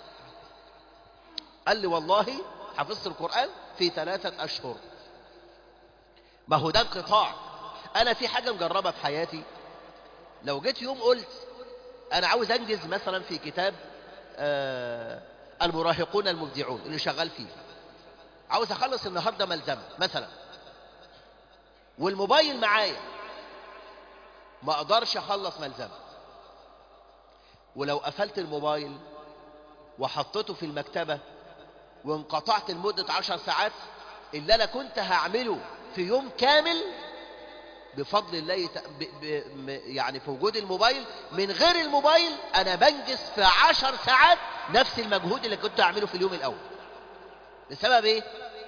قال لي والله حفظت القران في ثلاثه اشهر. ما هو ده انقطاع. انا في حاجه مجربها في حياتي، لو جيت يوم قلت انا عاوز انجز مثلا في كتاب آه المراهقون المبدعون اللي شغال فيه، عاوز اخلص النهارده ملزمه مثلا، والموبايل معايا، ما اقدرش اخلص ملزمه. ولو قفلت الموبايل وحطيته في المكتبه وانقطعت لمده عشر ساعات، اللي انا كنت هعمله في يوم كامل بفضل الله يت... ب... ب... يعني في وجود الموبايل، من غير الموبايل انا بنجز في عشر ساعات نفس المجهود اللي كنت اعمله في اليوم الاول. بسبب ايه؟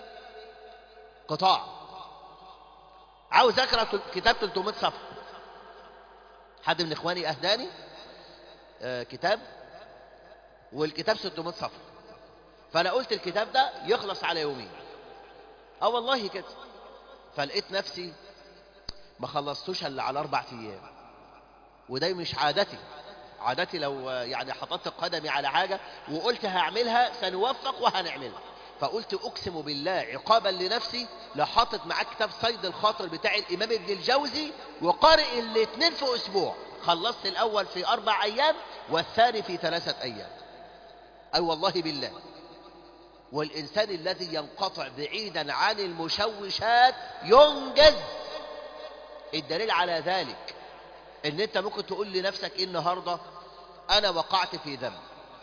قطاع. عاوز اقرا كتاب ثلاثمائة صفحه، حد من اخواني اهداني آه كتاب والكتاب ستمائة صفحه، فانا قلت الكتاب ده يخلص على يومين. اه والله كده. فلقيت نفسي ما خلصتوش الا على اربع ايام. وده مش عادتي. عادتي لو يعني حطيت قدمي على حاجه وقلت هعملها سنوفق وهنعملها. فقلت اقسم بالله عقابا لنفسي لحاطط معاك كتاب صيد الخاطر بتاع الامام ابن الجوزي وقارئ الاثنين في اسبوع. خلصت الاول في اربع ايام والثاني في ثلاثه ايام. اي أيوة والله بالله. والإنسان الذي ينقطع بعيدا عن المشوشات ينجز. الدليل على ذلك ان انت ممكن تقول لنفسك ايه النهاردة؟ انا وقعت في ذنب،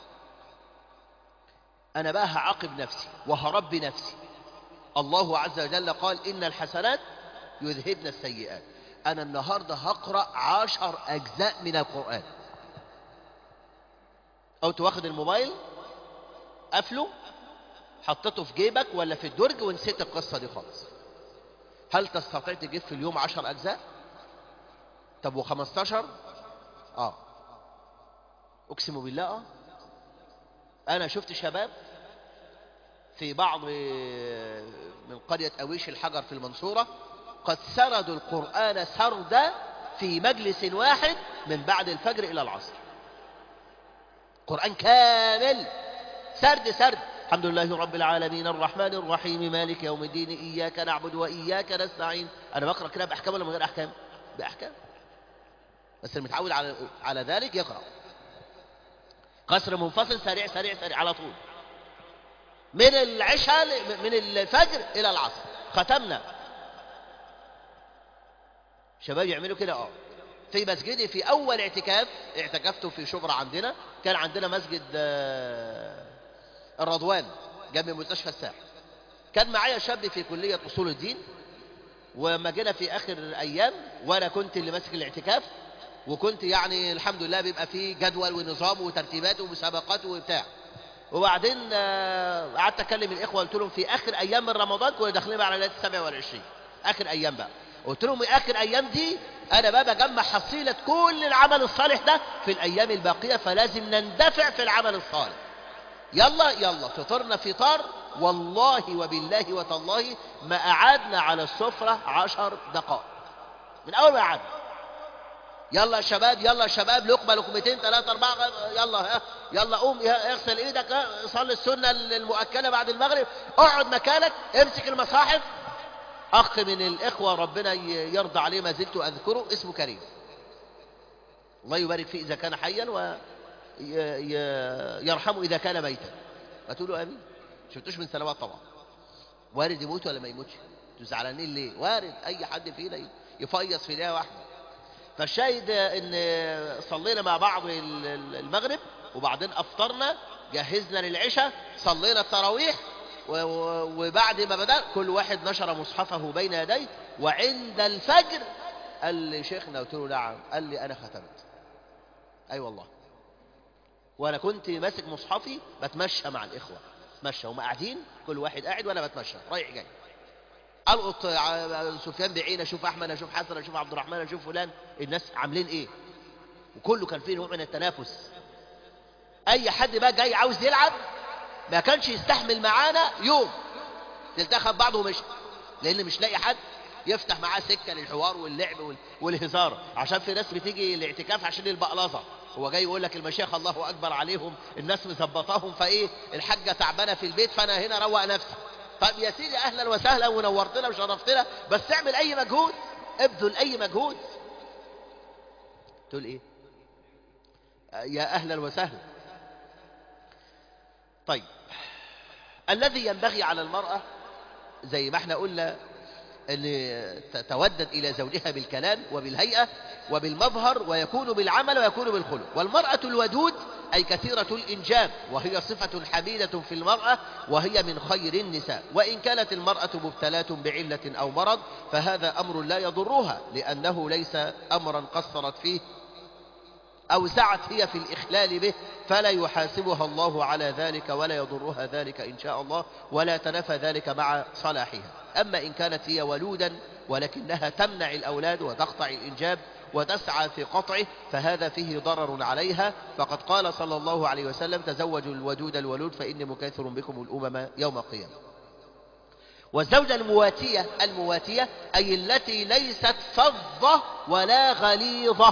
انا بقى هعاقب نفسي وهربي نفسي. الله عز وجل قال ان الحسنات يذهبن السيئات. انا النهاردة هقرأ عشر اجزاء من القرآن. او تواخد الموبايل قفله حطيته في جيبك ولا في الدرج ونسيت القصة دي خالص. هل تستطيع تجيب في اليوم عشر اجزاء؟ طب وخمستاشر؟ اه اقسم بالله. اه انا شفت شباب في بعض من قرية اويش الحجر في المنصورة قد سردوا القرآن سردا في مجلس واحد من بعد الفجر الى العصر. قرآن كامل سرد سرد. الحمد لله رب العالمين الرحمن الرحيم مالك يوم الدين إياك نعبد وإياك نستعين. أنا بقرأ كده بأحكام ولا من غير أحكام؟ بأحكام. بس المتعود على على ذلك يقرأ قصر منفصل سريع سريع سريع على طول من العشاء من الفجر إلى العصر. ختمنا. شباب يعملوا كده. اه في مسجدي في أول اعتكاف اعتكفته في شبرا عندنا. كان عندنا مسجد الرضوان جنب مستشفى الساحل. كان معايا شاب في كلية أصول الدين، وما جينا في آخر الأيام وأنا كنت اللي ماسك الاعتكاف، وكنت يعني الحمد لله بيبقى فيه جدول ونظام وترتيبات ومسابقات وبتاع. وبعدين قعدت أكلم الإخوة قلت لهم في آخر أيام من رمضان كنا داخلين على ليلة السابع والعشرين، آخر أيام بقى. قلت لهم آخر أيام دي أنا بقى بجمع حصيلة كل العمل الصالح ده في الأيام الباقية، فلازم نندفع في العمل الصالح. يلا يلا فطرنا فطار والله وبالله وتالله ما قعدنا على السفرة عشر دقائق من أول ما قعدنا. يلا يا شباب يلا يا شباب لقمة لقمتين ثلاثة أربعة يلا ها يلا قوم اغسل ايدك صلي السنة المؤكدة بعد المغرب اقعد مكانك امسك المصاحف. أخ من الإخوة ربنا يرضى عليه ما زلت أذكره اسمه كريم الله يبارك فيه إذا كان حيا ويرحمه إذا كان ميتا. هتقولوا آمين. شفتوش من سنوات طبعا. وارد يموت ولا ما يموتش؟ انتوا زعلانين ليه؟ وارد أي حد فينا يفيص في دقيقة واحدة. فالشاهد ان صلينا مع بعض المغرب وبعدين افطرنا جهزنا للعشاء صلينا التراويح وبعد ما بدأ كل واحد نشر مصحفه بين يديه وعند الفجر قال لي شيخنا قلت له نعم. قال لي انا ختمت. اي أيوة والله. وانا كنت ماسك مصحفي بتمشى مع الاخوه مشى وما قاعدين كل واحد قاعد وانا بتمشى رايح جاي القط سفيان بعين اشوف احمد اشوف حسن اشوف عبد الرحمن اشوف فلان الناس عاملين ايه وكله كان فيه نوع من التنافس. اي حد بقى جاي عاوز يلعب ما كانش يستحمل معانا يوم تلتخب بعضه ومشي لان مش لاقي حد يفتح معاه سكه للحوار واللعب والهزار. عشان في ناس بتيجي الاعتكاف عشان البقلظه هو جاي يقول لك المشايخ الله اكبر عليهم الناس مظبطاهم فايه الحاجه تعبانه في البيت فانا هنا روق نفسي. طب يا سيدي اهلا وسهلا ونورتنا وشرفتنا بس اعمل اي مجهود ابذل اي مجهود. تقول ايه يا اهلا وسهلا. طيب الذي ينبغي على المرأة زي ما احنا قلنا ان تتودد الى زوجها بالكلام وبالهيئة وبالمظهر ويكون بالعمل ويكون بالخلق. والمرأة الودود أي كثيرة الإنجاب وهي صفة حميدة في المرأة وهي من خير النساء. وإن كانت المرأة مبتلاة بعلة أو مرض فهذا أمر لا يضرها لأنه ليس أمرا قصرت فيه أو سعت هي في الإخلال به فلا يحاسبها الله على ذلك ولا يضرها ذلك إن شاء الله ولا تنافى ذلك مع صلاحها. أما إن كانت هي ولودا ولكنها تمنع الأولاد وتقطع الإنجاب وتسعى في قطعه فهذا فيه ضرر عليها. فقد قال صلى الله عليه وسلم تزوجوا الودود الولود فإني مكاثر بكم الأمم يوم القيامة. والزوجة المواتية المواتية أي التي ليست فظة ولا غليظة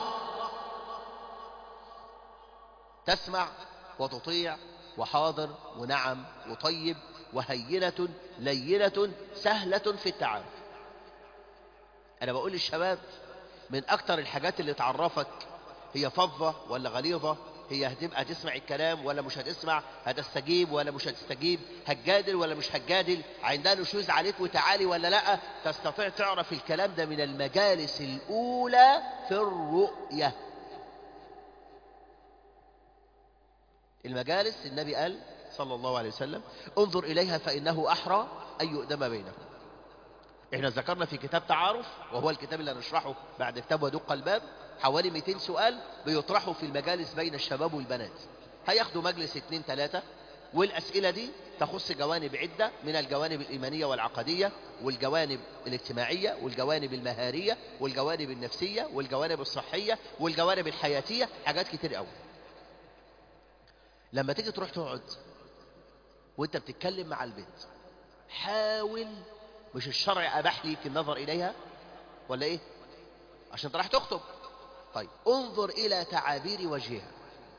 تسمع وتطيع وحاضر ونعم وطيب وهينة لينة سهلة في التعامل. أنا بقول للشباب من أكتر الحاجات اللي تعرفك هي فظة ولا غليظة هي هتبقى تسمع الكلام ولا مش هتسمع، هتستجيب ولا مش هتستجيب، هتجادل ولا مش هتجادل، عندها نشوز عليك وتعالي ولا لا. تستطيع تعرف الكلام ده من المجالس الأولى في الرؤية. المجالس النبي قال صلى الله عليه وسلم انظر إليها فإنه أحرى أن يؤدم بينكم. احنا ذكرنا في كتاب تعارف، وهو الكتاب اللي هنشرحه بعد كتاب ودق الباب، حوالي مئتين سؤال بيطرحوا في المجالس بين الشباب والبنات. هياخدوا مجلس اتنين تلاتة، والأسئلة دي تخص جوانب عدة من الجوانب الإيمانية والعقدية، والجوانب الاجتماعية، والجوانب المهارية، والجوانب النفسية، والجوانب الصحية، والجوانب الحياتية، حاجات كتير قوي. لما تيجي تروح تقعد وانت بتتكلم مع البنت، حاول، مش الشرع أباح ليك النظر إليها ولا إيه؟ عشان انت راح تخطب. طيب انظر إلى تعابير وجهها.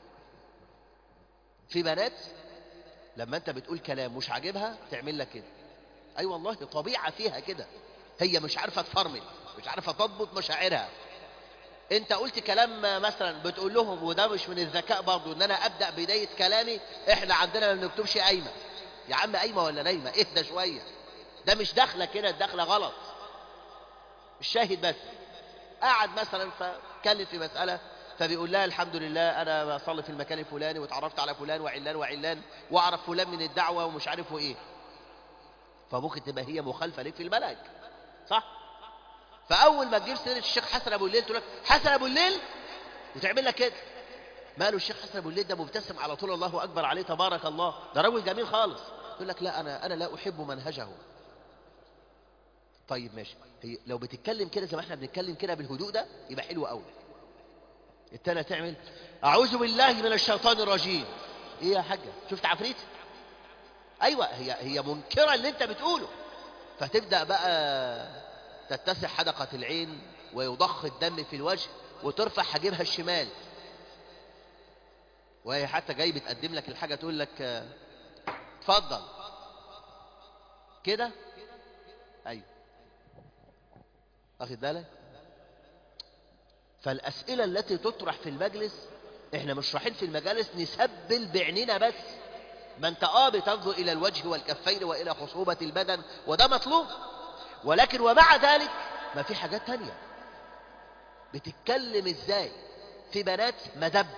في بنات لما انت بتقول كلام مش عاجبها تعمل لك كده. أي أيوة والله، طبيعة فيها كده، هي مش عارفة تفرمل، مش عارفة تضبط مشاعرها. انت قلت كلام مثلا بتقول لهم، وده مش من الذكاء برضه ان انا ابدا بدايه كلامي احنا عندنا ما بنكتبش قايمه. يا عم قايمه ولا نايمه؟ اهدى شويه، ده مش داخله كده، الداخله غلط. الشاهد بس قعد مثلا فكلم في مساله، فبيقول لها الحمد لله انا بصلي في المكان الفلاني واتعرفت على فلان وعلان وعلان واعرف فلان من الدعوه ومش عارف ايه. فممكن تبقى هي مخالفه ليك في المنهج، صح؟ فاول ما تجيب سيره الشيخ حسن ابو الليل تقول لك حسن ابو الليل وتعمل لك كده. ماله الشيخ حسن ابو الليل ده مبتسم على طول، الله اكبر عليه تبارك الله، ده راجل جميل خالص. يقول لك لا انا انا لا احب منهجه. طيب ماشي، هي لو بتتكلم كده زي ما احنا بنتكلم كده بالهدوء ده يبقى حلو قوي. التانية تعمل اعوذ بالله من الشيطان الرجيم. ايه يا حاجه، شفت عفريت؟ ايوه، هي هي منكره اللي انت بتقوله. فتبدا بقى تتسع حدقه العين ويضخ الدم في الوجه وترفع حاجبها الشمال، وهي حتى جاي بتقدم لك الحاجه تقول لك اتفضل كده. ايوه، واخد بالك؟ فالاسئله التي تطرح في المجلس، احنا مش رايحين في المجالس نسبل بعيننا بس. ما انت اه بتنظر الى الوجه والكفين والى خصوبه البدن وده مطلوب، ولكن ومع ذلك ما في حاجات تانية. بتتكلم ازاي؟ في بنات مدب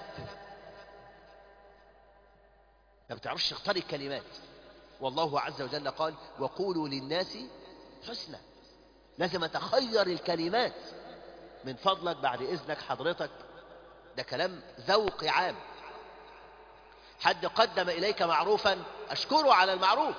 ما بتعرفش تختار الكلمات. والله عز وجل قال وقولوا للناس حسنى. لازم اتخير الكلمات من فضلك بعد اذنك حضرتك. ده كلام ذوق عام. حد قدم اليك معروفا اشكره على المعروف،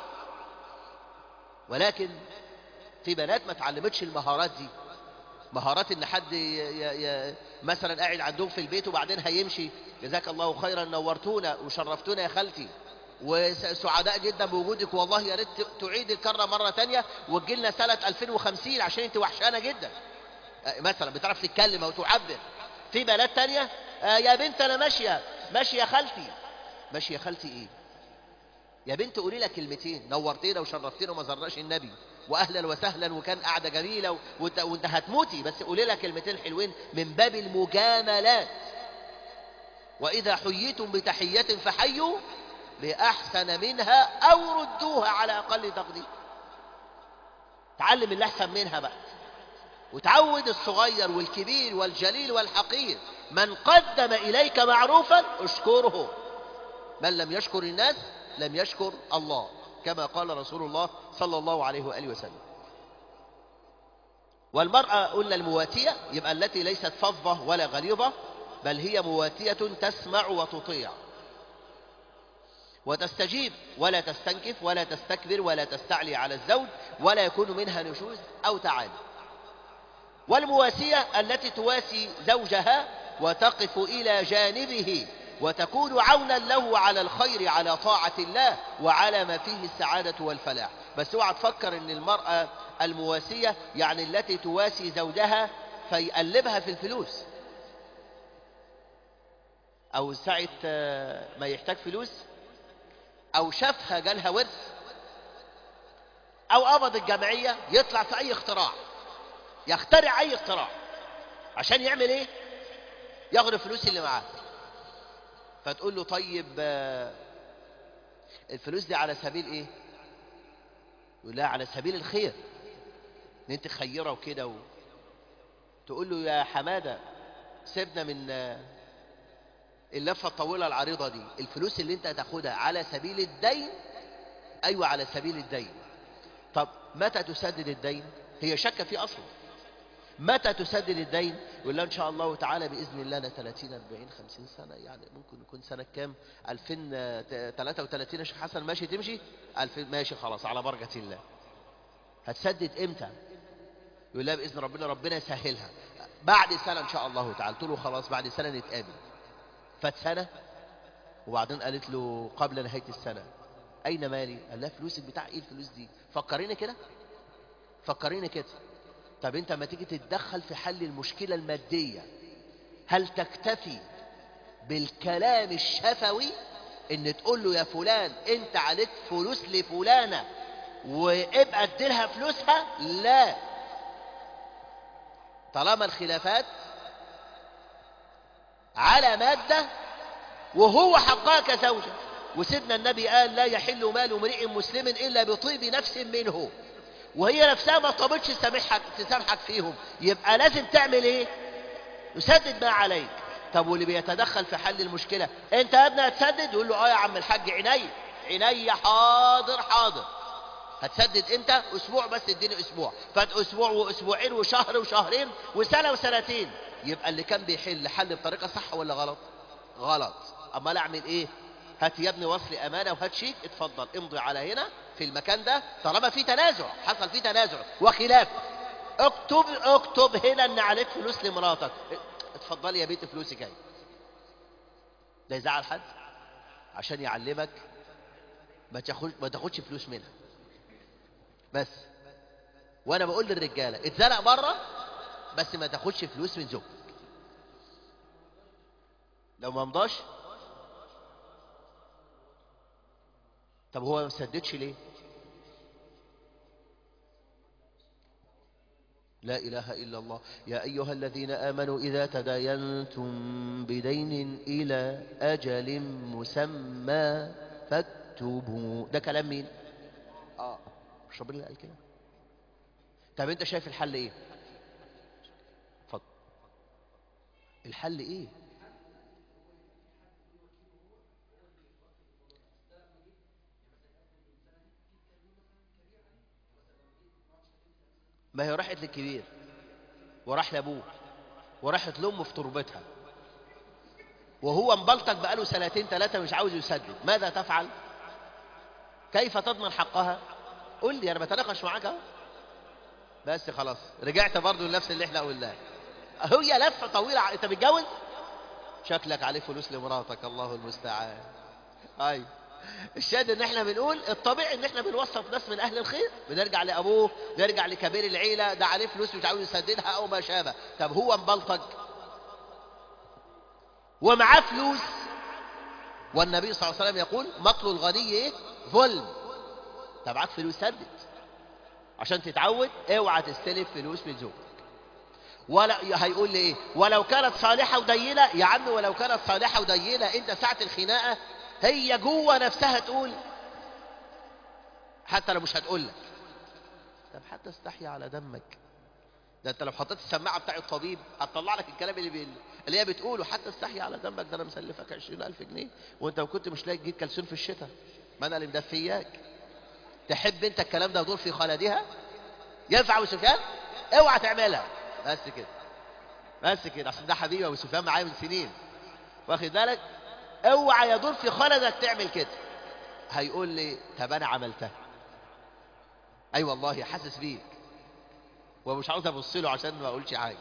ولكن في بنات ما تعلمتش المهارات دي. مهارات ان حد ي... ي... ي... مثلا قاعد عندهم في البيت وبعدين هيمشي، جزاك الله خيرا نورتونا وشرفتونا يا خالتي وسعداء جدا بوجودك، والله يا ريت تعيد الكرة مرة تانية وتجي لنا سنة ألفين وخمسين عشان انت وحشانة جدا. مثلا بتعرف تتكلم او تعبر. في بنات تانية آه يا بنت انا ماشية ماشية يا خالتي. ماشية يا خالتي ايه يا بنت؟ قولي لك كلمتين، نورتينا وشرفتينا وما زرناش النبي واهلا وسهلا وكان قعده جميله وانت وانت هتموتي، بس قولي لها كلمتين حلوين من باب المجاملات. واذا حييتم بتحيه فحيوا باحسن منها او ردوها على اقل تقدير. تعلم اللي احسن منها بقى، وتعود الصغير والكبير والجليل والحقير. من قدم اليك معروفا اشكره، من لم يشكر الناس لم يشكر الله، كما قال رسول الله صلى الله عليه وآله وسلم. والمرأة قلنا المواتية، يبقى التي ليست فظة ولا غليظة، بل هي مواتية تسمع وتطيع وتستجيب ولا تستنكف ولا تستكبر ولا تستعلي على الزوج ولا يكون منها نشوز أو تعالي. والمواسية التي تواسي زوجها وتقف إلى جانبه وتكون عونا له على الخير على طاعة الله وعلى ما فيه السعادة والفلاح. بس اوعى تفكر ان المرأة المواسية يعني التي تواسي زوجها فيقلبها في الفلوس، او ساعة ما يحتاج فلوس، او شافها جالها ورث، او قبض الجمعية يطلع في اي اختراع، يخترع اي اختراع عشان يعمل ايه؟ ياخد الفلوس اللي معاه. فتقول له طيب الفلوس دي على سبيل ايه؟ يقول لها على سبيل الخير، ان انت خيره وكده و... تقول له يا حماده سيبنا من اللفه الطويله العريضه دي، الفلوس اللي انت هتاخدها على سبيل الدين. ايوه على سبيل الدين. طب متى تسدد الدين؟ هي شاكه فيه اصلا. متى تسدد الدين؟ يقول لها ان شاء الله تعالى باذن الله انا ثلاثين أربعين خمسين سنه، يعني ممكن يكون سنه كام؟ ألفين وثلاثة وثلاثين يا شيخ حسن، ماشي تمشي ألفين، ماشي خلاص على بركه الله. هتسدد امتى؟ يقول لها باذن ربنا، ربنا يسهلها بعد سنه ان شاء الله تعالى. قلت له خلاص بعد سنه نتقابل. فات سنه وبعدين قالت له قبل نهايه السنه اين مالي؟ قال لها فلوسك بتاع ايه الفلوس دي؟ فكريني كده، فكريني كده. طب انت لما تيجي تتدخل في حل المشكله الماديه، هل تكتفي بالكلام الشفوي ان تقول له يا فلان انت عليك فلوس لفلانه وابقى اديلها فلوسها؟ لا. طالما الخلافات على ماده وهو حقها كزوجه، وسيدنا النبي قال لا يحل مال امرئ مسلم الا بطيب نفس منه، وهي نفسها ما طابتش تسامحك تسامحك فيهم، يبقى لازم تعمل ايه؟ تسدد ما عليك. طب واللي بيتدخل في حل المشكله، انت يا ابني هتسدد؟ يقول له اه يا عم الحاج عيني عيني، حاضر حاضر. هتسدد امتى؟ اسبوع بس، اديني اسبوع. فات اسبوع واسبوعين وشهر وشهرين وسنه وسنتين، يبقى اللي كان بيحل حل بطريقه صح ولا غلط؟ غلط. امال اعمل ايه؟ هات يا ابني وصل امانه وهات شيك، اتفضل امضي على هنا في المكان ده، طالما في تنازع، حصل في تنازع وخلاف، اكتب اكتب هنا ان عليك فلوس لمراتك، اتفضلي يا بنت فلوسك اهي. ده يزعل حد؟ عشان يعلمك ما تاخدش ما تاخدش فلوس منها بس. وانا بقول للرجاله اتزنق بره بس ما تاخدش فلوس من زوجك. لو ما مضاش، طب هو ما سددش ليه؟ لا إله إلا الله. يا أيها الذين آمنوا إذا تداينتم بدين إلى أجل مسمى فاكتبوا. ده كلام مين؟ آه مش ربنا اللي قال كده؟ طب أنت شايف الحل إيه؟ اتفضل. الحل إيه؟ ما هي راحت للكبير وراح لأبوه وراحت لأمه في تربتها، وهو مبلطك بقاله سنتين ثلاثة مش عاوز يسدد، ماذا تفعل؟ كيف تضمن حقها؟ قل لي، أنا بتناقش معاك أهو. بس خلاص رجعت برضو لنفس اللي احنا قلناه. هي لفة طويلة. انت متجوز؟ شكلك عليه فلوس لمراتك، الله المستعان. اي الشاهد ان احنا بنقول الطبيعي ان احنا بنوصف ناس من اهل الخير، بنرجع لابوه، نرجع لكبير العيله، ده عليه فلوس مش عاوز يسددها او ما شابه. طب هو مبلطج ومعاه فلوس، والنبي صلى الله عليه وسلم يقول مطل الغني ايه؟ ظلم. طب معاك فلوس سدد، عشان تتعود اوعى تستلف فلوس من زوجك. ولا هيقول لي ايه؟ ولو كانت صالحه ودينه. يا عم ولو كانت صالحه ودينه، انت ساعه الخناقه هي جوه نفسها تقول، حتى لو مش هتقول لك. طب حتى استحي على دمك. ده انت لو حطيت السماعه بتاع الطبيب هتطلع لك الكلام اللي بي... اللي هي بتقوله. حتى استحي على دمك، ده انا مسلفك عشرين ألف جنيه وانت لو كنت مش لاقي تجيب كلسون في الشتاء، ما انا اللي مدفياك. تحب انت الكلام ده يدور في خلدها؟ ينفع ابو سفيان؟ اوعى تعملها. بس كده، بس كده، عشان ده حبيبي ابو سفيان معايا من سنين، واخد بالك؟ اوعى يدور في خلدك تعمل كده. هيقول لي طب انا عملتها. اي أيوة والله حاسس بيك ومش عاوز ابص له عشان ما اقولش حاجه.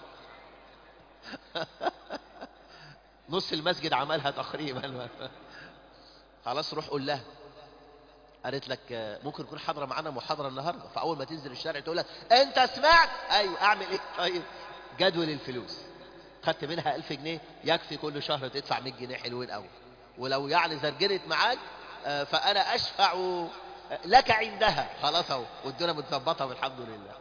نص المسجد عملها تقريبا. خلاص روح قول لها. قالت لك ممكن تكون حاضره معانا محاضره النهارده، فاول ما تنزل الشارع تقول لك انت سمعت؟ ايوه اعمل ايه؟ طيب جدول الفلوس، خدت منها ألف جنيه يكفي كل شهر تدفع مية جنيه حلوين قوي، ولو يعني زرجرت معاك فانا اشفع لك عندها. خلاص اهو والدنيا متظبطه والحمد لله.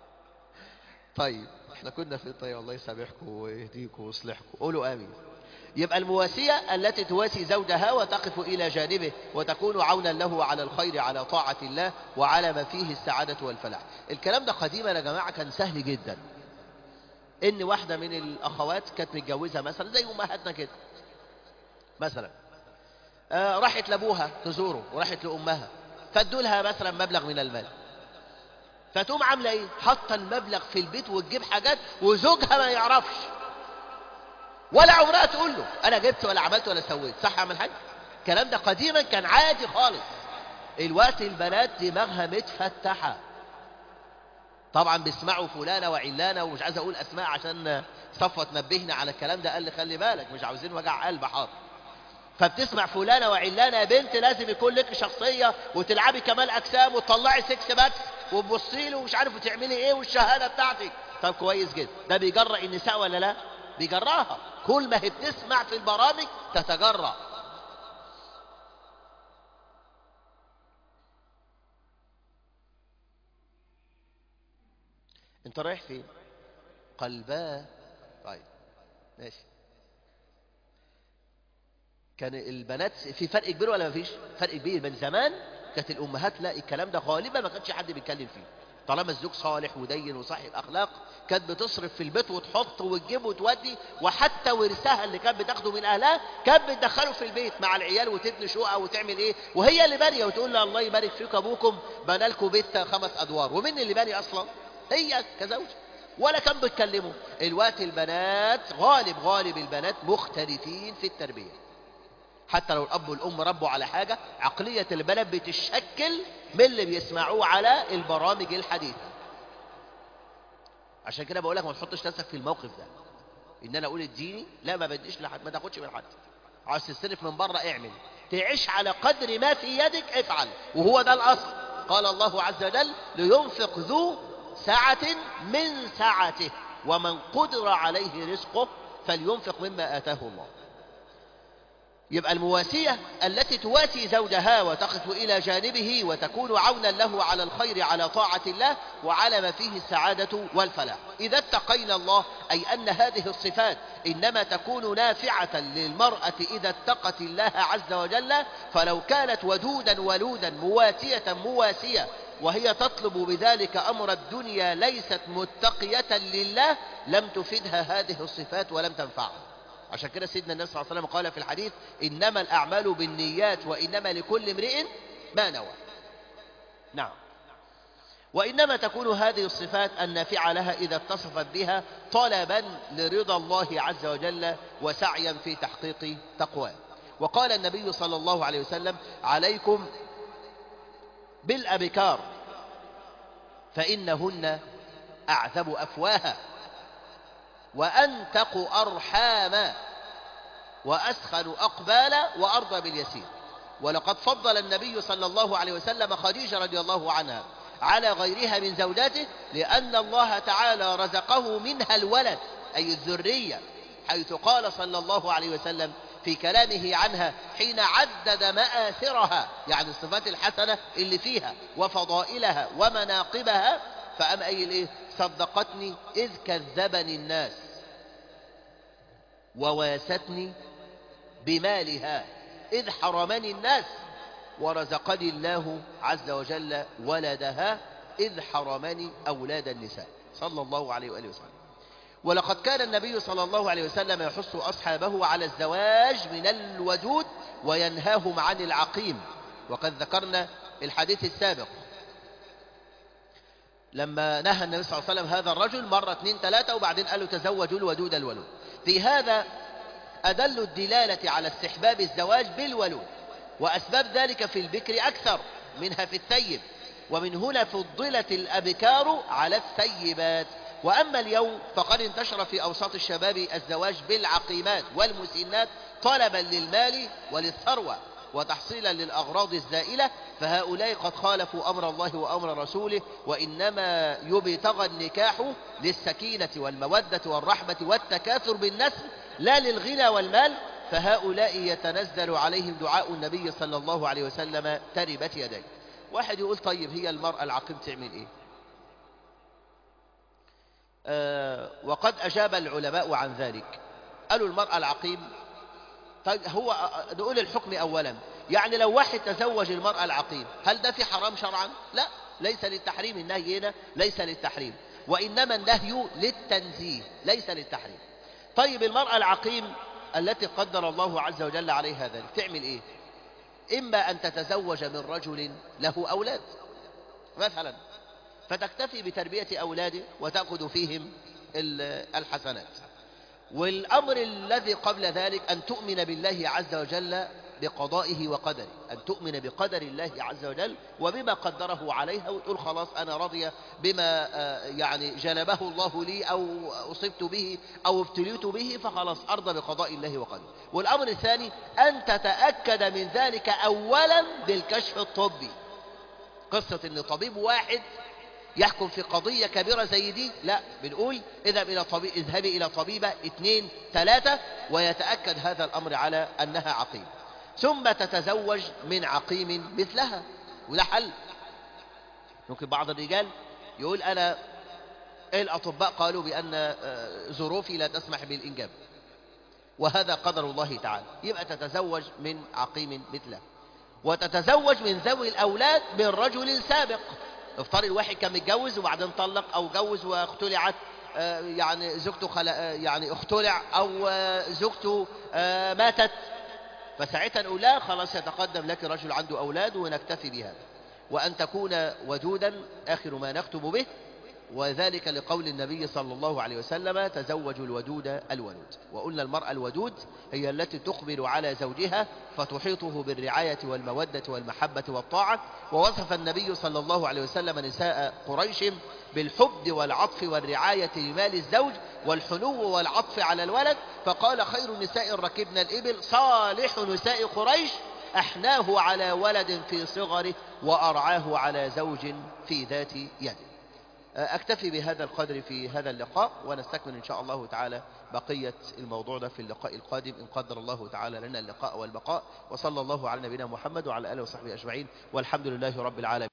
طيب احنا كنا في طيب، الله يسامحكم ويهديكم ويصلحكم، قولوا امين. يبقى المواسية التي تواسي زوجها وتقف إلى جانبه وتكون عونا له على الخير على طاعة الله وعلى ما فيه السعادة والفلاح. الكلام ده قديما يا جماعة كان سهل جدا. إن واحدة من الأخوات كانت متجوزة مثلا زي أمهاتنا كده مثلا، آه راحت لأبوها تزوره وراحت لأمها فادوا لها مثلا مبلغ من المال، فتقوم عاملة إيه؟ حاطة المبلغ في البيت وتجيب حاجات وزوجها ما يعرفش ولا عمرها تقول له انا جبت ولا عملت ولا سويت. صح يا عم الحاج؟ الكلام ده قديما كان عادي خالص. الوقت البنات دماغها متفتحه، طبعا بيسمعوا فلانه وعلانه ومش عايز اقول اسماء عشان صفوه تنبهنا على الكلام ده، قال لي خلي بالك مش عاوزين وجع قلب حاضر. فبتسمع فلانه وعلانه، يا بنت لازم يكون لك شخصيه وتلعبي كمال اجسام وتطلعي سكس باكس وتبصي له ومش عارف وتعملي ايه والشهاده بتاعتك. طب كويس جدا، ده بيجرأ النساء ولا لا؟ بيجرأها. كل ما هي بتسمع في البرامج تتجرأ. انت رايح فين؟ قلباه. طيب ماشي. كان البنات في فرق كبير ولا مفيش؟ فرق كبير. من زمان كانت الامهات لا الكلام ده غالبا ما كانش حد بيتكلم فيه، طالما الزوج صالح ودين وصاحب اخلاق كانت بتصرف في البيت وتحط وتجيب وتودي، وحتى ورثها اللي كانت بتاخده من اهلها كانت بتدخله في البيت مع العيال وتبني شقه وتعمل ايه، وهي اللي بانيه وتقول لها الله يبارك فيك ابوكم بنى لكم بيت خمس ادوار، ومين اللي باني اصلا؟ هي كزوج. ولا كان بيتكلموا. الوقت البنات غالب غالب البنات مختلفين في التربيه، حتى لو الأب والأم ربوا على حاجة عقلية البنات بتشكل من اللي بيسمعوه على البرامج الحديثة. عشان كده بقول لك ما تحطش نفسك في الموقف ده، إن أنا أقول اديني، لا ما بديش لحد، ما تاخدش من حد. عاوز تستلف من بره اعمل، تعيش على قدر ما في يدك افعل، وهو ده الأصل. قال الله عز وجل لينفق ذو سعة من سعته ومن قدر عليه رزقه فلينفق مما آتاه الله. يبقى المواسية التي تواسي زوجها وتقف إلى جانبه وتكون عونا له على الخير على طاعة الله وعلى ما فيه السعادة والفلاح. إذا اتقينا الله أي أن هذه الصفات إنما تكون نافعة للمرأة إذا اتقت الله عز وجل، فلو كانت ودودا ولودا مواسية مواسية وهي تطلب بذلك أمر الدنيا ليست متقية لله لم تفدها هذه الصفات ولم تنفعها. عشان كده سيدنا النبي صلى الله عليه وسلم قال في الحديث إنما الأعمال بالنيات وإنما لكل امرئ ما نوى. نعم. وإنما تكون هذه الصفات النافعة لها إذا اتصفت بها طلبا لرضا الله عز وجل وسعيا في تحقيق تقواه. وقال النبي صلى الله عليه وسلم عليكم بالأبكار فإنهن أعذب أفواها وأنتق أرحاما وأسخن أقبالا وأرضى باليسير. ولقد فضل النبي صلى الله عليه وسلم خديجة رضي الله عنها على غيرها من زوجاته لأن الله تعالى رزقه منها الولد أي الذرية، حيث قال صلى الله عليه وسلم في كلامه عنها حين عدد مآثرها يعني الصفات الحسنة اللي فيها وفضائلها ومناقبها فأم أي الإيه صدقتني إذ كذبني الناس وواستني بمالها إذ حرمني الناس ورزقني الله عز وجل ولدها إذ حرمني أولاد النساء صلى الله عليه وآله وسلم. ولقد كان النبي صلى الله عليه وسلم يحث أصحابه على الزواج من الودود وينهاهم عن العقيم، وقد ذكرنا الحديث السابق لما نهى النبي صلى الله عليه وسلم هذا الرجل مرة اثنين ثلاثة وبعدين قال له تزوجوا الودود الولود. في هذا أدل الدلالة على استحباب الزواج بالولود، وأسباب ذلك في البكر أكثر منها في الثيب، ومن هنا فضلت الأبكار على الثيبات. وأما اليوم فقد انتشر في أوساط الشباب الزواج بالعقيمات والمسنات طلبا للمال وللثروة وتحصيلا للأغراض الزائلة، فهؤلاء قد خالفوا أمر الله وأمر رسوله، وإنما يبتغى النكاح للسكينة والمودة والرحمة والتكاثر بالنسل لا للغنى والمال، فهؤلاء يتنزل عليهم دعاء النبي صلى الله عليه وسلم تربت يديه. واحد يقول طيب هي المرأة العقيم تعمل ايه؟ آه وقد أجاب العلماء عن ذلك، قالوا المرأة العقيم طيب هو نقول الحكم أولا، يعني لو واحد تزوج المرأة العقيم هل ده في حرام شرعا؟ لا، ليس للتحريم، النهي هنا ليس للتحريم، وإنما النهي للتنزيه ليس للتحريم. طيب المرأة العقيم التي قدر الله عز وجل عليها ذلك تعمل إيه؟ إما أن تتزوج من رجل له أولاد مثلا، فتكتفي بتربية أولاده وتأخذ فيهم الحسنات. والأمر الذي قبل ذلك أن تؤمن بالله عز وجل بقضائه وقدره، أن تؤمن بقدر الله عز وجل وبما قدره عليها، وتقول خلاص أنا راضية بما يعني جلبه الله لي أو أصبت به أو ابتليت به، فخلاص أرضى بقضاء الله وقدره. والأمر الثاني أن تتأكد من ذلك أولا بالكشف الطبي. قصة أن طبيب واحد يحكم في قضية كبيرة زي دي، لا، بنقول اذهب إلى طبيب، اذهبي إلى طبيبة اثنين ثلاثة ويتأكد هذا الأمر على أنها عقيم، ثم تتزوج من عقيم مثلها، وده حل. ممكن بعض الرجال يقول أنا الأطباء قالوا بأن ظروفي لا تسمح بالإنجاب، وهذا قدر الله تعالى، يبقى تتزوج من عقيم مثله، وتتزوج من ذوي الأولاد من رجل سابق. افترض الواحد كان متجوز وبعدين طلق، او جوز واختلعت يعني زوجته خل... يعني اختلع، او زوجته ماتت، فساعتها نقول لا خلاص يتقدم لك رجل عنده اولاد ونكتفي بهذا. وان تكون ودودا اخر ما نختم به، وذلك لقول النبي صلى الله عليه وسلم تزوجوا الودود الولود. وقلنا المرأة الودود هي التي تقبل على زوجها فتحيطه بالرعاية والمودة والمحبة والطاعة. ووصف النبي صلى الله عليه وسلم نساء قريش بالحب والعطف والرعاية لمال الزوج والحنو والعطف على الولد، فقال خير النساء ركبنا الإبل صالح نساء قريش أحناه على ولد في صغره وأرعاه على زوج في ذات يده. أكتفي بهذا القدر في هذا اللقاء، ونستكمل إن شاء الله تعالى بقية الموضوع ده في اللقاء القادم إن قدر الله تعالى لنا اللقاء والبقاء. وصلى الله على نبينا محمد وعلى آله وصحبه أجمعين، والحمد لله رب العالمين.